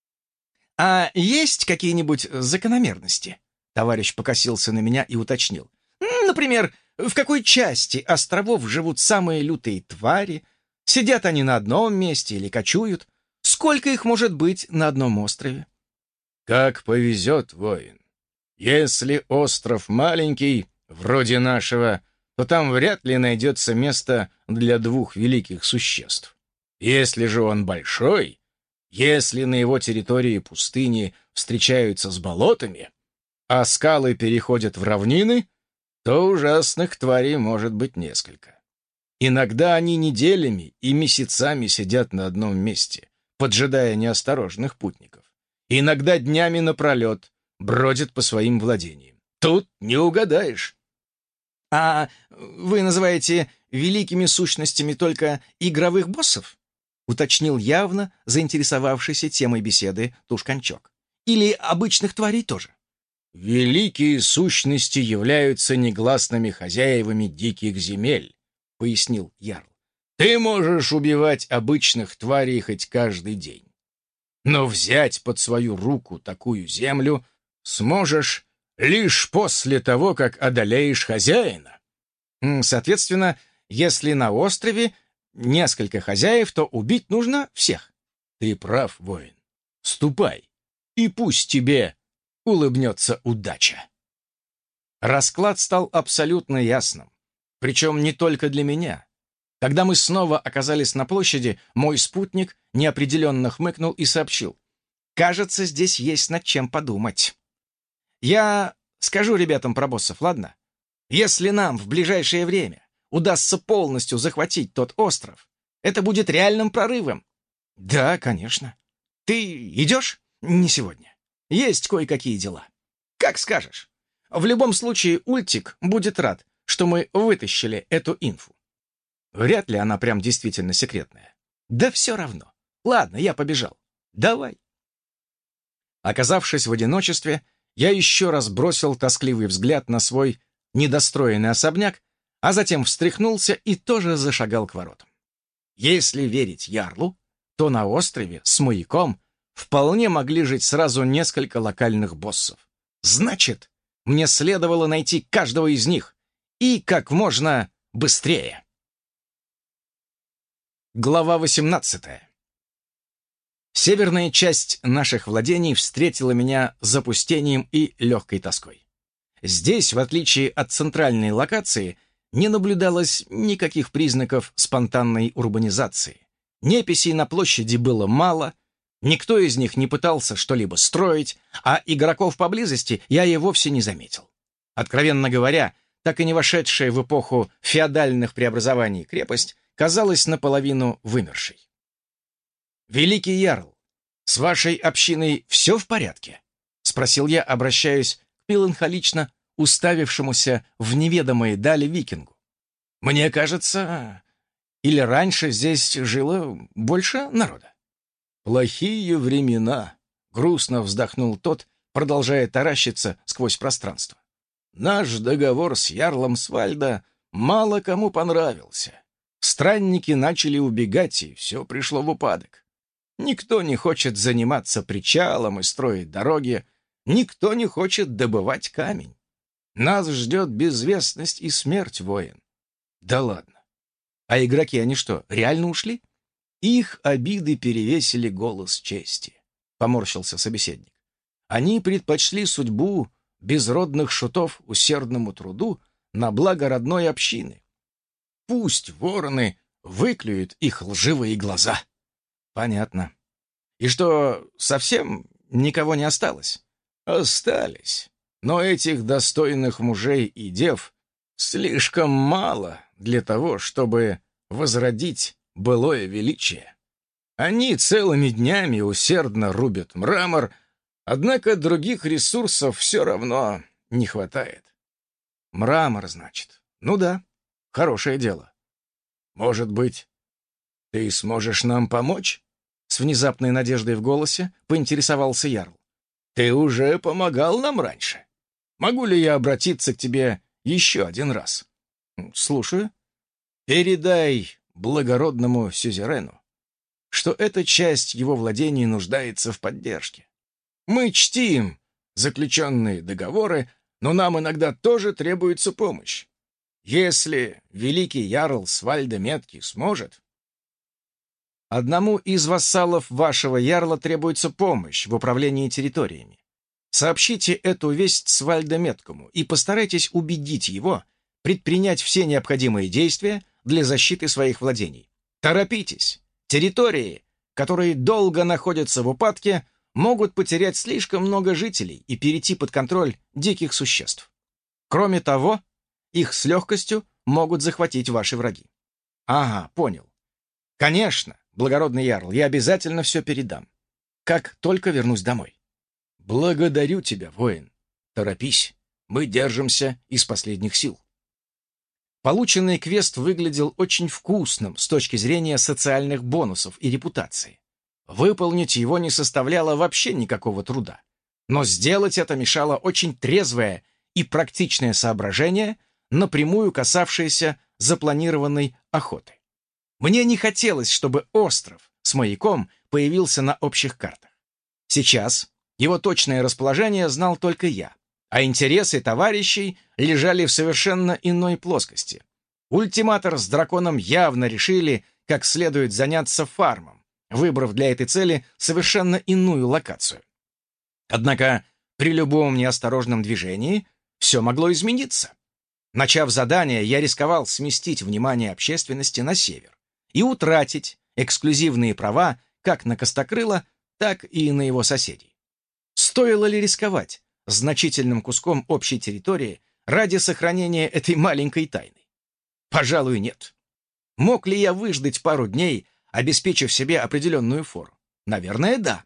«А есть какие-нибудь закономерности?» Товарищ покосился на меня и уточнил. «Например, в какой части островов живут самые лютые твари? Сидят они на одном месте или кочуют? Сколько их может быть на одном острове?» «Как повезет, воин. Если остров маленький, вроде нашего, то там вряд ли найдется место для двух великих существ. Если же он большой, если на его территории пустыни встречаются с болотами, а скалы переходят в равнины, то ужасных тварей может быть несколько. Иногда они неделями и месяцами сидят на одном месте, поджидая неосторожных путников. Иногда днями напролет бродят по своим владениям. Тут не угадаешь. «А вы называете великими сущностями только игровых боссов?» уточнил явно заинтересовавшийся темой беседы Тушканчок. «Или обычных тварей тоже?» «Великие сущности являются негласными хозяевами диких земель», — пояснил Ярл. «Ты можешь убивать обычных тварей хоть каждый день. Но взять под свою руку такую землю сможешь лишь после того, как одолеешь хозяина». «Соответственно, если на острове несколько хозяев, то убить нужно всех». «Ты прав, воин. Ступай, и пусть тебе улыбнется удача». Расклад стал абсолютно ясным. Причем не только для меня. Когда мы снова оказались на площади, мой спутник неопределенно хмыкнул и сообщил. «Кажется, здесь есть над чем подумать. Я скажу ребятам про боссов, ладно? Если нам в ближайшее время удастся полностью захватить тот остров, это будет реальным прорывом». «Да, конечно. Ты идешь?» «Не сегодня. Есть кое-какие дела». «Как скажешь. В любом случае, Ультик будет рад, что мы вытащили эту инфу. Вряд ли она прям действительно секретная. Да все равно. Ладно, я побежал. Давай». Оказавшись в одиночестве, я еще раз бросил тоскливый взгляд на свой недостроенный особняк, а затем встряхнулся и тоже зашагал к воротам. Если верить Ярлу, то на острове с маяком вполне могли жить сразу несколько локальных боссов. Значит, мне следовало найти каждого из них, и как можно быстрее. Глава восемнадцатая. Северная часть наших владений встретила меня запустением и легкой тоской. Здесь, в отличие от центральной локации, не наблюдалось никаких признаков спонтанной урбанизации. Неписей на площади было мало, никто из них не пытался что-либо строить, а игроков поблизости я и вовсе не заметил. Откровенно говоря, так и не вошедшая в эпоху феодальных преобразований крепость казалась наполовину вымершей. «Великий Ярл, с вашей общиной все в порядке?» — спросил я, обращаясь к меланхолично уставившемуся в неведомые дали викингу. «Мне кажется, или раньше здесь жило больше народа?» «Плохие времена», — грустно вздохнул тот, продолжая таращиться сквозь пространство. «Наш договор с ярлом Свальда мало кому понравился. Странники начали убегать, и все пришло в упадок. Никто не хочет заниматься причалом и строить дороги, никто не хочет добывать камень. Нас ждет безвестность и смерть, воин». «Да ладно. А игроки, они что, реально ушли?» «Их обиды перевесили голос чести», — поморщился собеседник. «Они предпочли судьбу безродных шутов усердному труду на благо родной общины. Пусть вороны выклюют их лживые глаза». «Понятно. И что, совсем никого не осталось?» «Остались. Но этих достойных мужей и дев слишком мало для того, чтобы возродить былое величие. Они целыми днями усердно рубят мрамор, Однако других ресурсов все равно не хватает. Мрамор, значит. Ну да, хорошее дело. Может быть, ты сможешь нам помочь? С внезапной надеждой в голосе поинтересовался Ярл. Ты уже помогал нам раньше. Могу ли я обратиться к тебе еще один раз? Слушаю. Передай благородному сюзерену, что эта часть его владений нуждается в поддержке. Мы чтим заключенные договоры, но нам иногда тоже требуется помощь. Если великий ярл Свальда Меткий сможет... Одному из вассалов вашего ярла требуется помощь в управлении территориями. Сообщите эту весть Свальда Меткому и постарайтесь убедить его предпринять все необходимые действия для защиты своих владений. Торопитесь. Территории, которые долго находятся в упадке, могут потерять слишком много жителей и перейти под контроль диких существ. Кроме того, их с легкостью могут захватить ваши враги. Ага, понял. Конечно, благородный ярл, я обязательно все передам, как только вернусь домой. Благодарю тебя, воин. Торопись, мы держимся из последних сил. Полученный квест выглядел очень вкусным с точки зрения социальных бонусов и репутации. Выполнить его не составляло вообще никакого труда. Но сделать это мешало очень трезвое и практичное соображение, напрямую касавшееся запланированной охоты. Мне не хотелось, чтобы остров с маяком появился на общих картах. Сейчас его точное расположение знал только я, а интересы товарищей лежали в совершенно иной плоскости. Ультиматор с драконом явно решили, как следует заняться фармом, выбрав для этой цели совершенно иную локацию. Однако при любом неосторожном движении все могло измениться. Начав задание, я рисковал сместить внимание общественности на север и утратить эксклюзивные права как на Костокрыла, так и на его соседей. Стоило ли рисковать значительным куском общей территории ради сохранения этой маленькой тайны? Пожалуй, нет. Мог ли я выждать пару дней, обеспечив себе определенную фору? Наверное, да.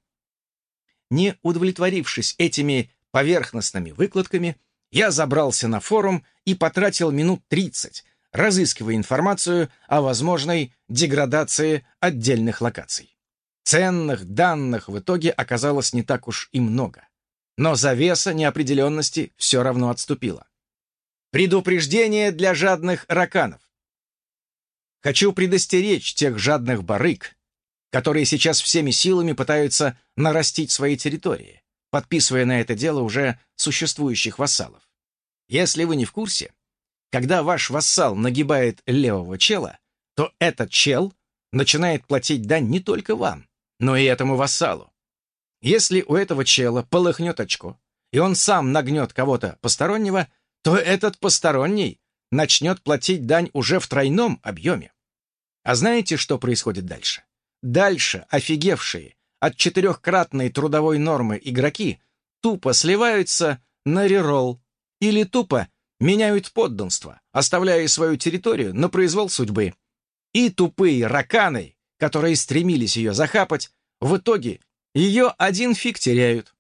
Не удовлетворившись этими поверхностными выкладками, я забрался на форум и потратил минут тридцать, разыскивая информацию о возможной деградации отдельных локаций. Ценных данных в итоге оказалось не так уж и много. Но завеса неопределенности все равно отступила. Предупреждение для жадных раканов. Хочу предостеречь тех жадных барыг, которые сейчас всеми силами пытаются нарастить свои территории, подписывая на это дело уже существующих вассалов. Если вы не в курсе, когда ваш вассал нагибает левого чела, то этот чел начинает платить дань не только вам, но и этому вассалу. Если у этого чела полыхнет очко, и он сам нагнет кого-то постороннего, то этот посторонний начнет платить дань уже в тройном объеме. А знаете, что происходит дальше? Дальше офигевшие от четырехкратной трудовой нормы игроки тупо сливаются на реролл или тупо меняют подданство, оставляя свою территорию на произвол судьбы. И тупые раканы, которые стремились ее захапать, в итоге ее один фиг теряют.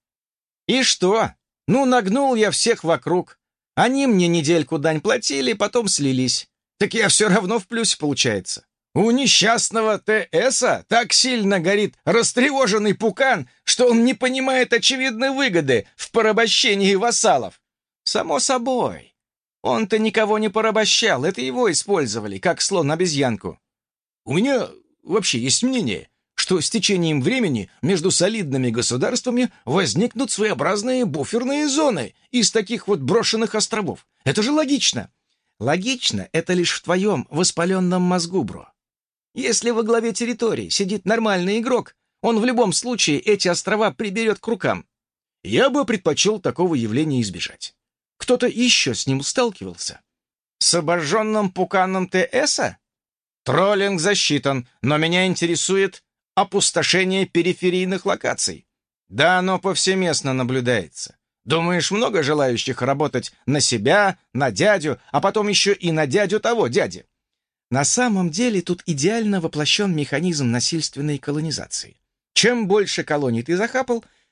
И что? Ну, нагнул я всех вокруг. Они мне недельку дань платили, потом слились. Так я все равно в плюсе, получается. У несчастного ТСа так сильно горит растревоженный пукан, что он не понимает очевидной выгоды в порабощении вассалов. Само собой. Он-то никого не порабощал, это его использовали, как слон обезьянку. У меня вообще есть мнение, что с течением времени между солидными государствами возникнут своеобразные буферные зоны из таких вот брошенных островов. Это же логично. Логично — это лишь в твоем воспаленном мозгу, бро. Если во главе территории сидит нормальный игрок, он в любом случае эти острова приберет к рукам. Я бы предпочел такого явления избежать. Кто-то еще с ним сталкивался? С обожженным пуканом ТСа? Троллинг засчитан, но меня интересует опустошение периферийных локаций. Да, оно повсеместно наблюдается. Думаешь, много желающих работать на себя, на дядю, а потом еще и на дядю того дяди? На самом деле тут идеально воплощен механизм насильственной колонизации. Чем больше колоний ты захапал,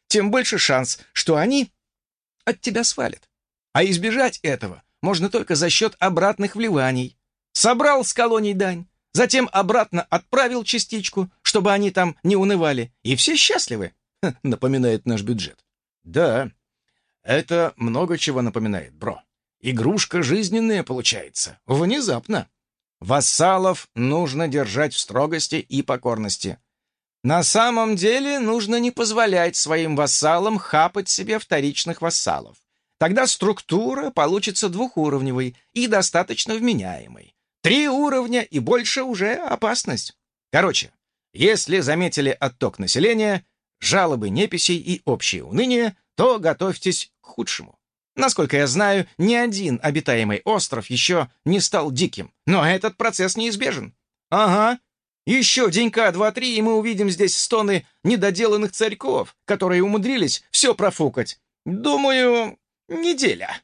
тем больше шанс, что они от тебя свалят. А избежать этого можно только за счет обратных вливаний. Собрал с колоний дань, затем обратно отправил частичку, чтобы они там не унывали, и все счастливы, напоминает наш бюджет. Да, это много чего напоминает, бро. Игрушка жизненная получается. Внезапно. Вассалов нужно держать в строгости и покорности. На самом деле нужно не позволять своим вассалам хапать себе вторичных вассалов. Тогда структура получится двухуровневой и достаточно вменяемой. Три уровня и больше уже опасность. Короче, если заметили отток населения, жалобы неписей и общее уныние, то готовьтесь к худшему. Насколько я знаю, ни один обитаемый остров еще не стал диким, но этот процесс неизбежен. Ага, еще денька два-три, и мы увидим здесь стоны недоделанных царьков, которые умудрились все профукать. Думаю, неделя.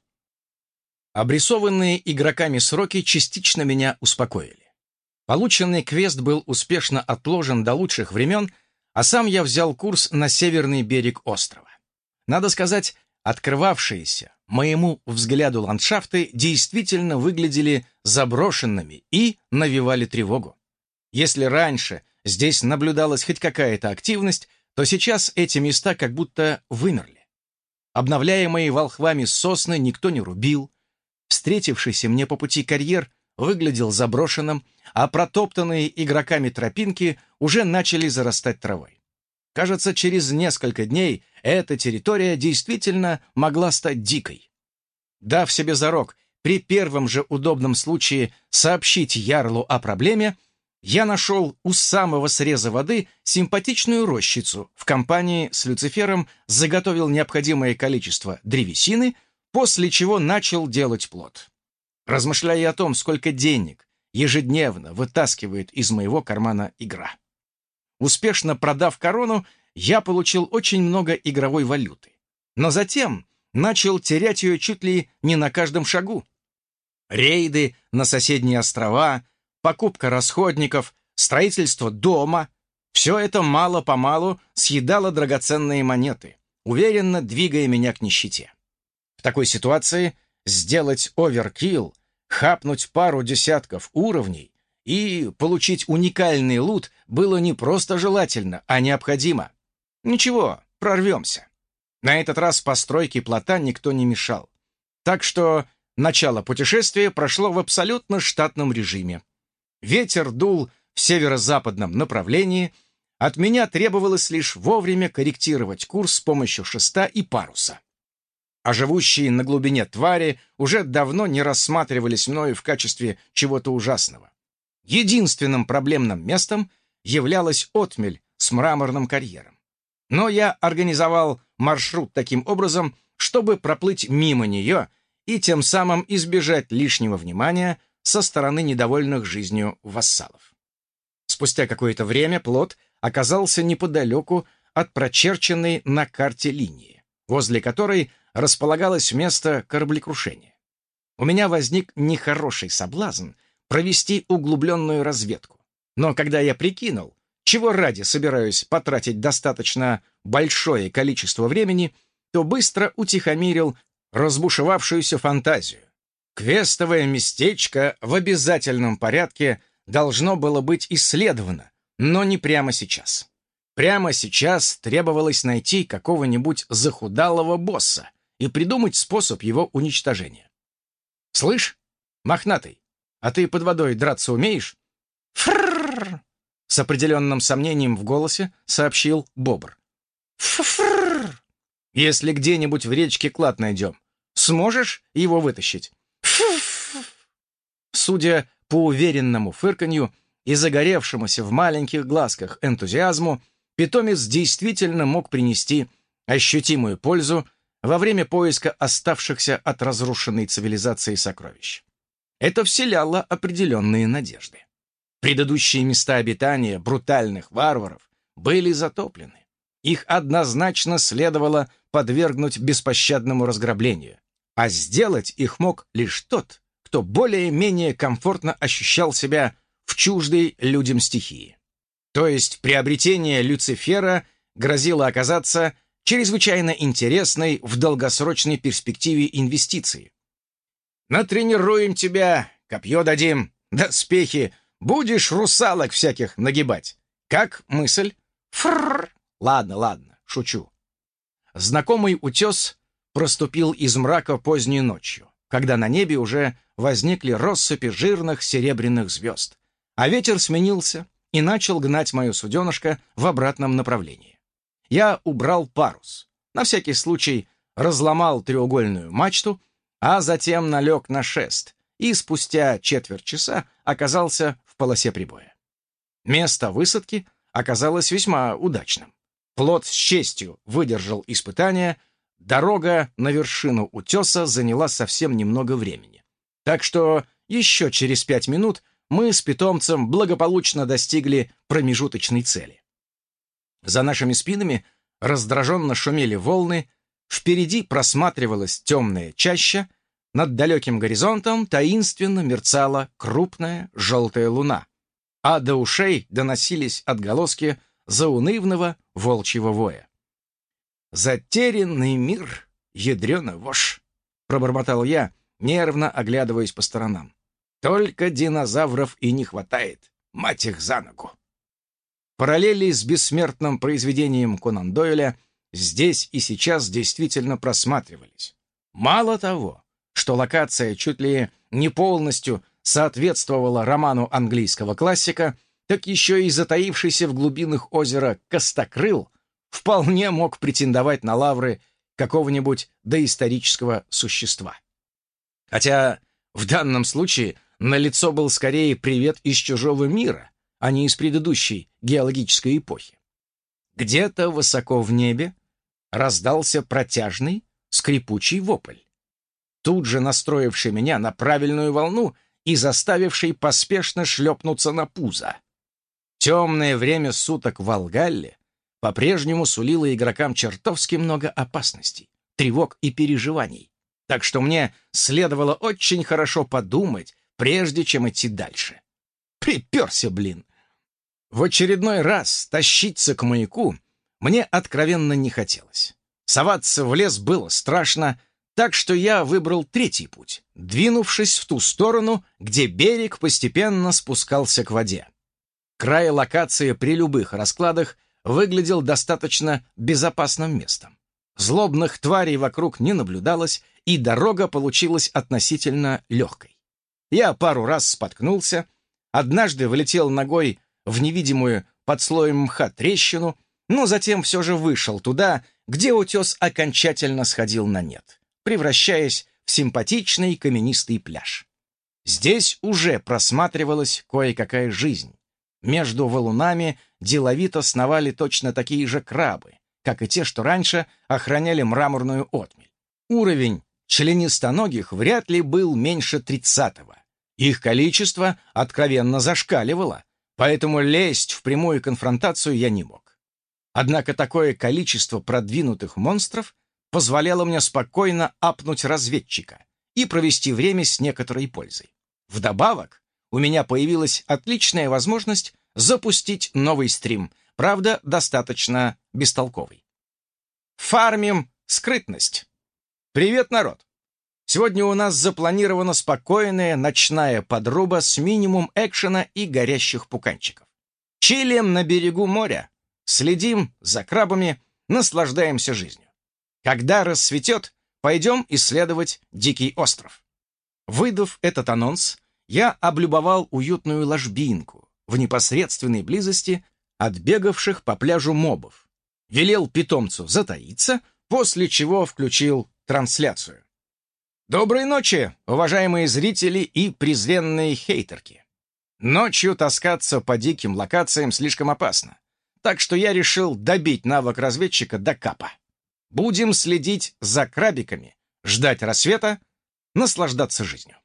Обрисованные игроками сроки частично меня успокоили. Полученный квест был успешно отложен до лучших времен, а сам я взял курс на северный берег острова. Надо сказать, открывавшиеся моему взгляду ландшафты действительно выглядели заброшенными и навевали тревогу. Если раньше здесь наблюдалась хоть какая-то активность, то сейчас эти места как будто вымерли. Обновляемые волхвами сосны никто не рубил, встретившийся мне по пути карьер выглядел заброшенным, а протоптанные игроками тропинки уже начали зарастать травой. Кажется, через несколько дней эта территория действительно могла стать дикой. Дав себе зарок при первом же удобном случае сообщить Ярлу о проблеме, я нашел у самого среза воды симпатичную рощицу, в компании с Люцифером заготовил необходимое количество древесины, после чего начал делать плот. Размышляя о том, сколько денег ежедневно вытаскивает из моего кармана игра. Успешно продав корону, я получил очень много игровой валюты. Но затем начал терять ее чуть ли не на каждом шагу. Рейды на соседние острова, покупка расходников, строительство дома — все это мало-помалу съедало драгоценные монеты, уверенно двигая меня к нищете. В такой ситуации сделать оверкилл, хапнуть пару десятков уровней и получить уникальный лут было не просто желательно, а необходимо. Ничего, прорвемся. На этот раз постройке плота никто не мешал. Так что начало путешествия прошло в абсолютно штатном режиме. Ветер дул в северо-западном направлении, от меня требовалось лишь вовремя корректировать курс с помощью шеста и паруса. А живущие на глубине твари уже давно не рассматривались мною в качестве чего-то ужасного. Единственным проблемным местом являлась отмель с мраморным карьером. Но я организовал маршрут таким образом, чтобы проплыть мимо нее и тем самым избежать лишнего внимания со стороны недовольных жизнью вассалов. Спустя какое-то время плот оказался неподалеку от прочерченной на карте линии, возле которой располагалось место кораблекрушения. У меня возник нехороший соблазн провести углубленную разведку. Но когда я прикинул, чего ради собираюсь потратить достаточно большое количество времени, то быстро утихомирил разбушевавшуюся фантазию. Квестовое местечко в обязательном порядке должно было быть исследовано, но не прямо сейчас. Прямо сейчас требовалось найти какого-нибудь захудалого босса и придумать способ его уничтожения. «Слышь, мохнатый, а ты под водой драться умеешь?» «Фрррр!» — с определенным сомнением в голосе сообщил бобр. «Фрррр! Если где-нибудь в речке клад найдем, сможешь его вытащить?» «Фрррр!» Судя по уверенному фырканью и загоревшемуся в маленьких глазках энтузиазму, питомец действительно мог принести ощутимую пользу во время поиска оставшихся от разрушенной цивилизации сокровищ. Это вселяло определенные надежды. Предыдущие места обитания брутальных варваров были затоплены. Их однозначно следовало подвергнуть беспощадному разграблению, а сделать их мог лишь тот, кто более-менее комфортно ощущал себя в чуждой людям стихии. То есть приобретение Люцифера грозило оказаться чрезвычайно интересной в долгосрочной перспективе инвестиции. «Натренируем тебя, копье дадим, доспехи, будешь русалок всяких нагибать. Как мысль?» «Фрррр! Ладно, ладно, шучу». Знакомый утес проступил из мрака поздней ночью, когда на небе уже возникли россыпи жирных серебряных звезд, а ветер сменился и начал гнать мое суденышко в обратном направлении. Я убрал парус, на всякий случай разломал треугольную мачту, а затем налег на шест и спустя четверть часа оказался в полосе прибоя. Место высадки оказалось весьма удачным. Плот с честью выдержал испытания, дорога на вершину утеса заняла совсем немного времени. Так что еще через пять минут мы с питомцем благополучно достигли промежуточной цели. За нашими спинами раздраженно шумели волны, впереди просматривалась темная чаща, над далеким горизонтом таинственно мерцала крупная желтая луна, а до ушей доносились отголоски заунывного волчьего воя. «Затерянный мир, ядрёна вошь!» — пробормотал я, нервно оглядываясь по сторонам. «Только динозавров и не хватает, мать их за ногу!» Параллели с бессмертным произведением Конан Дойля здесь и сейчас действительно просматривались. Мало того, что локация чуть ли не полностью соответствовала роману английского классика, так еще и затаившийся в глубинах озера Костокрыл вполне мог претендовать на лавры какого-нибудь доисторического существа. Хотя в данном случае налицо был скорее привет из чужого мира, а не из предыдущей геологической эпохи. Где-то высоко в небе раздался протяжный, скрипучий вопль, тут же настроивший меня на правильную волну и заставивший поспешно шлепнуться на пузо. Темное время суток в Волгалле по-прежнему сулило игрокам чертовски много опасностей, тревог и переживаний, так что мне следовало очень хорошо подумать, прежде чем идти дальше. Приперся, блин! В очередной раз тащиться к маяку мне откровенно не хотелось. Соваться в лес было страшно, так что я выбрал третий путь, двинувшись в ту сторону, где берег постепенно спускался к воде. Край локации при любых раскладах выглядел достаточно безопасным местом. Злобных тварей вокруг не наблюдалось, и дорога получилась относительно легкой. Я пару раз споткнулся, однажды влетел ногой в невидимую под слоем мха трещину, но затем все же вышел туда, где утес окончательно сходил на нет, превращаясь в симпатичный каменистый пляж. Здесь уже просматривалась кое-какая жизнь. Между валунами деловито сновали точно такие же крабы, как и те, что раньше охраняли мраморную отмель. Уровень членистоногих вряд ли был меньше тридцатого. Их количество откровенно зашкаливало, поэтому лезть в прямую конфронтацию я не мог. Однако такое количество продвинутых монстров позволяло мне спокойно апнуть разведчика и провести время с некоторой пользой. Вдобавок, у меня появилась отличная возможность запустить новый стрим, правда, достаточно бестолковый. Фармим скрытность. Привет, народ! Сегодня у нас запланирована спокойная ночная подруба с минимум экшена и горящих пуканчиков. Чилим на берегу моря, следим за крабами, наслаждаемся жизнью. Когда рассветет, пойдем исследовать Дикий остров. Выдав этот анонс, я облюбовал уютную ложбинку в непосредственной близости от бегавших по пляжу мобов, велел питомцу затаиться, после чего включил трансляцию. Доброй ночи, уважаемые зрители и презренные хейтерки. Ночью таскаться по диким локациям слишком опасно, так что я решил добить навык разведчика до капа. Будем следить за крабиками, ждать рассвета, наслаждаться жизнью.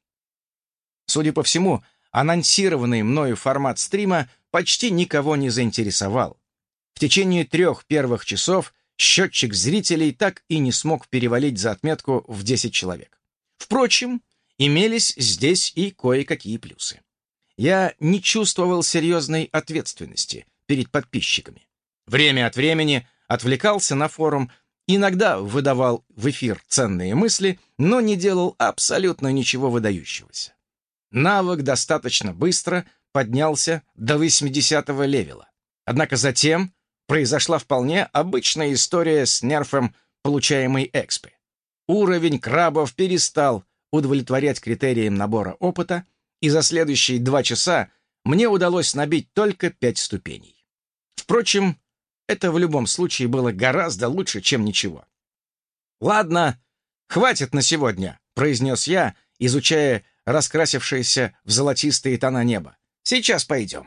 Судя по всему, анонсированный мною формат стрима почти никого не заинтересовал. В течение трех первых часов счетчик зрителей так и не смог перевалить за отметку в десять человек. Впрочем, имелись здесь и кое-какие плюсы. Я не чувствовал серьезной ответственности перед подписчиками. Время от времени отвлекался на форум Иногда выдавал в эфир ценные мысли, но не делал абсолютно ничего выдающегося. Навык достаточно быстро поднялся до восьмидесятого левела. Однако затем произошла вполне обычная история с нерфом получаемой экспы. Уровень крабов перестал удовлетворять критериям набора опыта, и за следующие два часа мне удалось набить только пять ступеней. Впрочем, это в любом случае было гораздо лучше, чем ничего. «Ладно, хватит на сегодня», — произнес я, изучая раскрасившееся в золотистые тона небо. «Сейчас пойдем».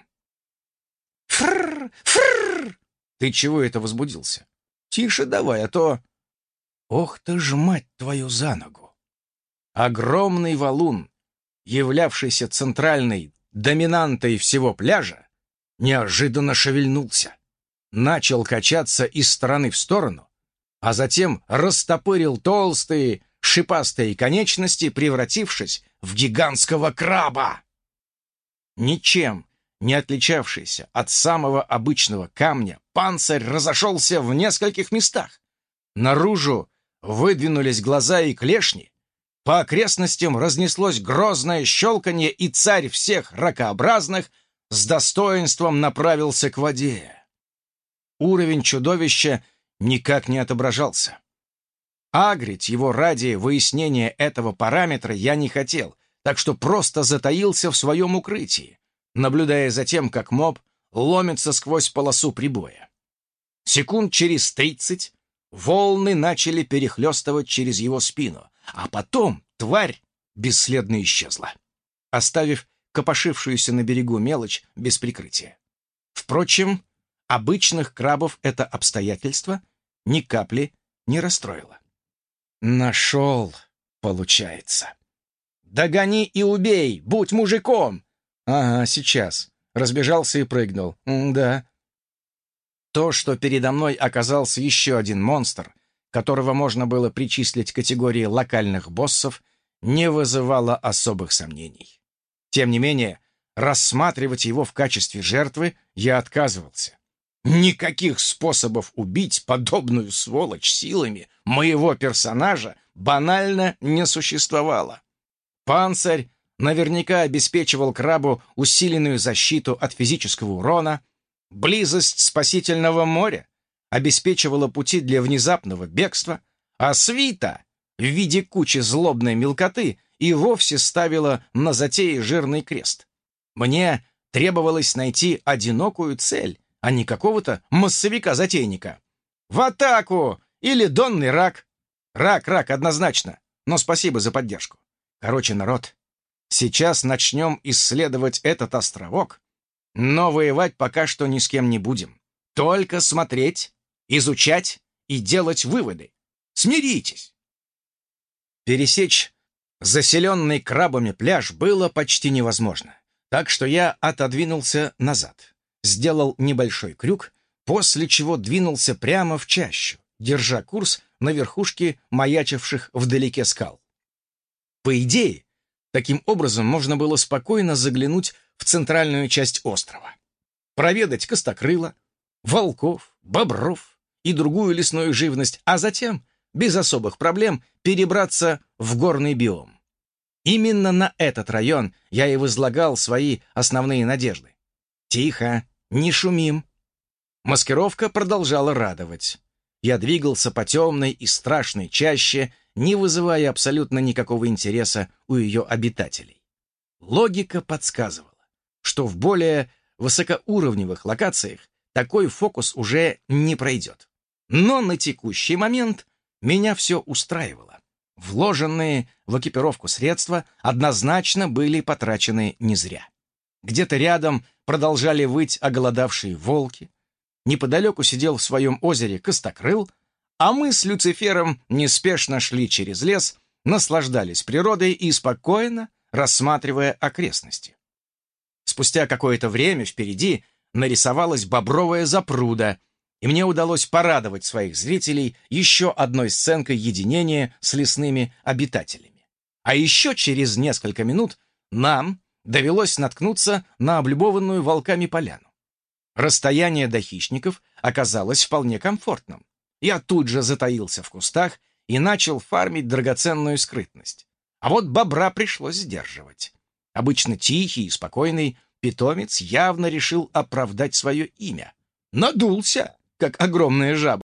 «Фрррр! Фрррр!» «Ты чего это возбудился?» «Тише давай, а то...» «Ох ты ж, мать твою, за ногу!» Огромный валун, являвшийся центральной доминантой всего пляжа, неожиданно шевельнулся, начал качаться из стороны в сторону, а затем растопырил толстые шипастые конечности, превратившись в гигантского краба. Ничем не отличавшийся от самого обычного камня, панцирь разошелся в нескольких местах. Наружу выдвинулись глаза и клешни, по окрестностям разнеслось грозное щелканье, и царь всех ракообразных с достоинством направился к воде. Уровень чудовища никак не отображался. Агрить его ради выяснения этого параметра я не хотел, так что просто затаился в своем укрытии, наблюдая за тем, как моб ломится сквозь полосу прибоя. Секунд через тридцать волны начали перехлестывать через его спину, а потом тварь бесследно исчезла, оставив копошившуюся на берегу мелочь без прикрытия. Впрочем, обычных крабов это обстоятельство ни капли не расстроило. Нашел, получается. «Догони и убей! Будь мужиком!» «Ага, сейчас». Разбежался и прыгнул. «Да». То, что передо мной оказался еще один монстр, которого можно было причислить к категории локальных боссов, не вызывало особых сомнений. Тем не менее, рассматривать его в качестве жертвы я отказывался. Никаких способов убить подобную сволочь силами моего персонажа банально не существовало. Панцирь наверняка обеспечивал крабу усиленную защиту от физического урона, близость спасительного моря обеспечивала пути для внезапного бегства, а свита в виде кучи злобной мелкоты и вовсе ставила на затее жирный крест. Мне требовалось найти одинокую цель, а не какого-то массовика-затейника. «В атаку!» или «Донный рак». Рак, рак, однозначно, но спасибо за поддержку. Короче, народ, сейчас начнем исследовать этот островок, но воевать пока что ни с кем не будем. Только смотреть, изучать и делать выводы. Смиритесь. Пересечь заселенный крабами пляж было почти невозможно, так что я отодвинулся назад, сделал небольшой крюк, после чего двинулся прямо в чащу, держа курс на верхушке маячивших вдалеке скал. По идее, таким образом можно было спокойно заглянуть в центральную часть острова, проведать костокрыла, волков, бобров и другую лесную живность, а затем, без особых проблем, перебраться в горный биом. Именно на этот район я и возлагал свои основные надежды. Тихо, не шумим. Маскировка продолжала радовать. Я двигался по темной и страшной чаще, не вызывая абсолютно никакого интереса у ее обитателей. Логика подсказывала, что в более высокоуровневых локациях такой фокус уже не пройдет. Но на текущий момент меня все устраивало. Вложенные в экипировку средства однозначно были потрачены не зря. Где-то рядом продолжали выть оголодавшие волки. Неподалеку сидел в своем озере костокрыл, а мы с Люцифером неспешно шли через лес, наслаждались природой и спокойно рассматривая окрестности. Спустя какое-то время впереди нарисовалась бобровая запруда, и мне удалось порадовать своих зрителей еще одной сценкой единения с лесными обитателями. А еще через несколько минут нам довелось наткнуться на облюбованную волками поляну. Расстояние до хищников оказалось вполне комфортным, я тут же затаился в кустах и начал фармить драгоценную скрытность. А вот бобра пришлось сдерживать. Обычно тихий и спокойный питомец явно решил оправдать свое имя. Надулся, как огромная жаба.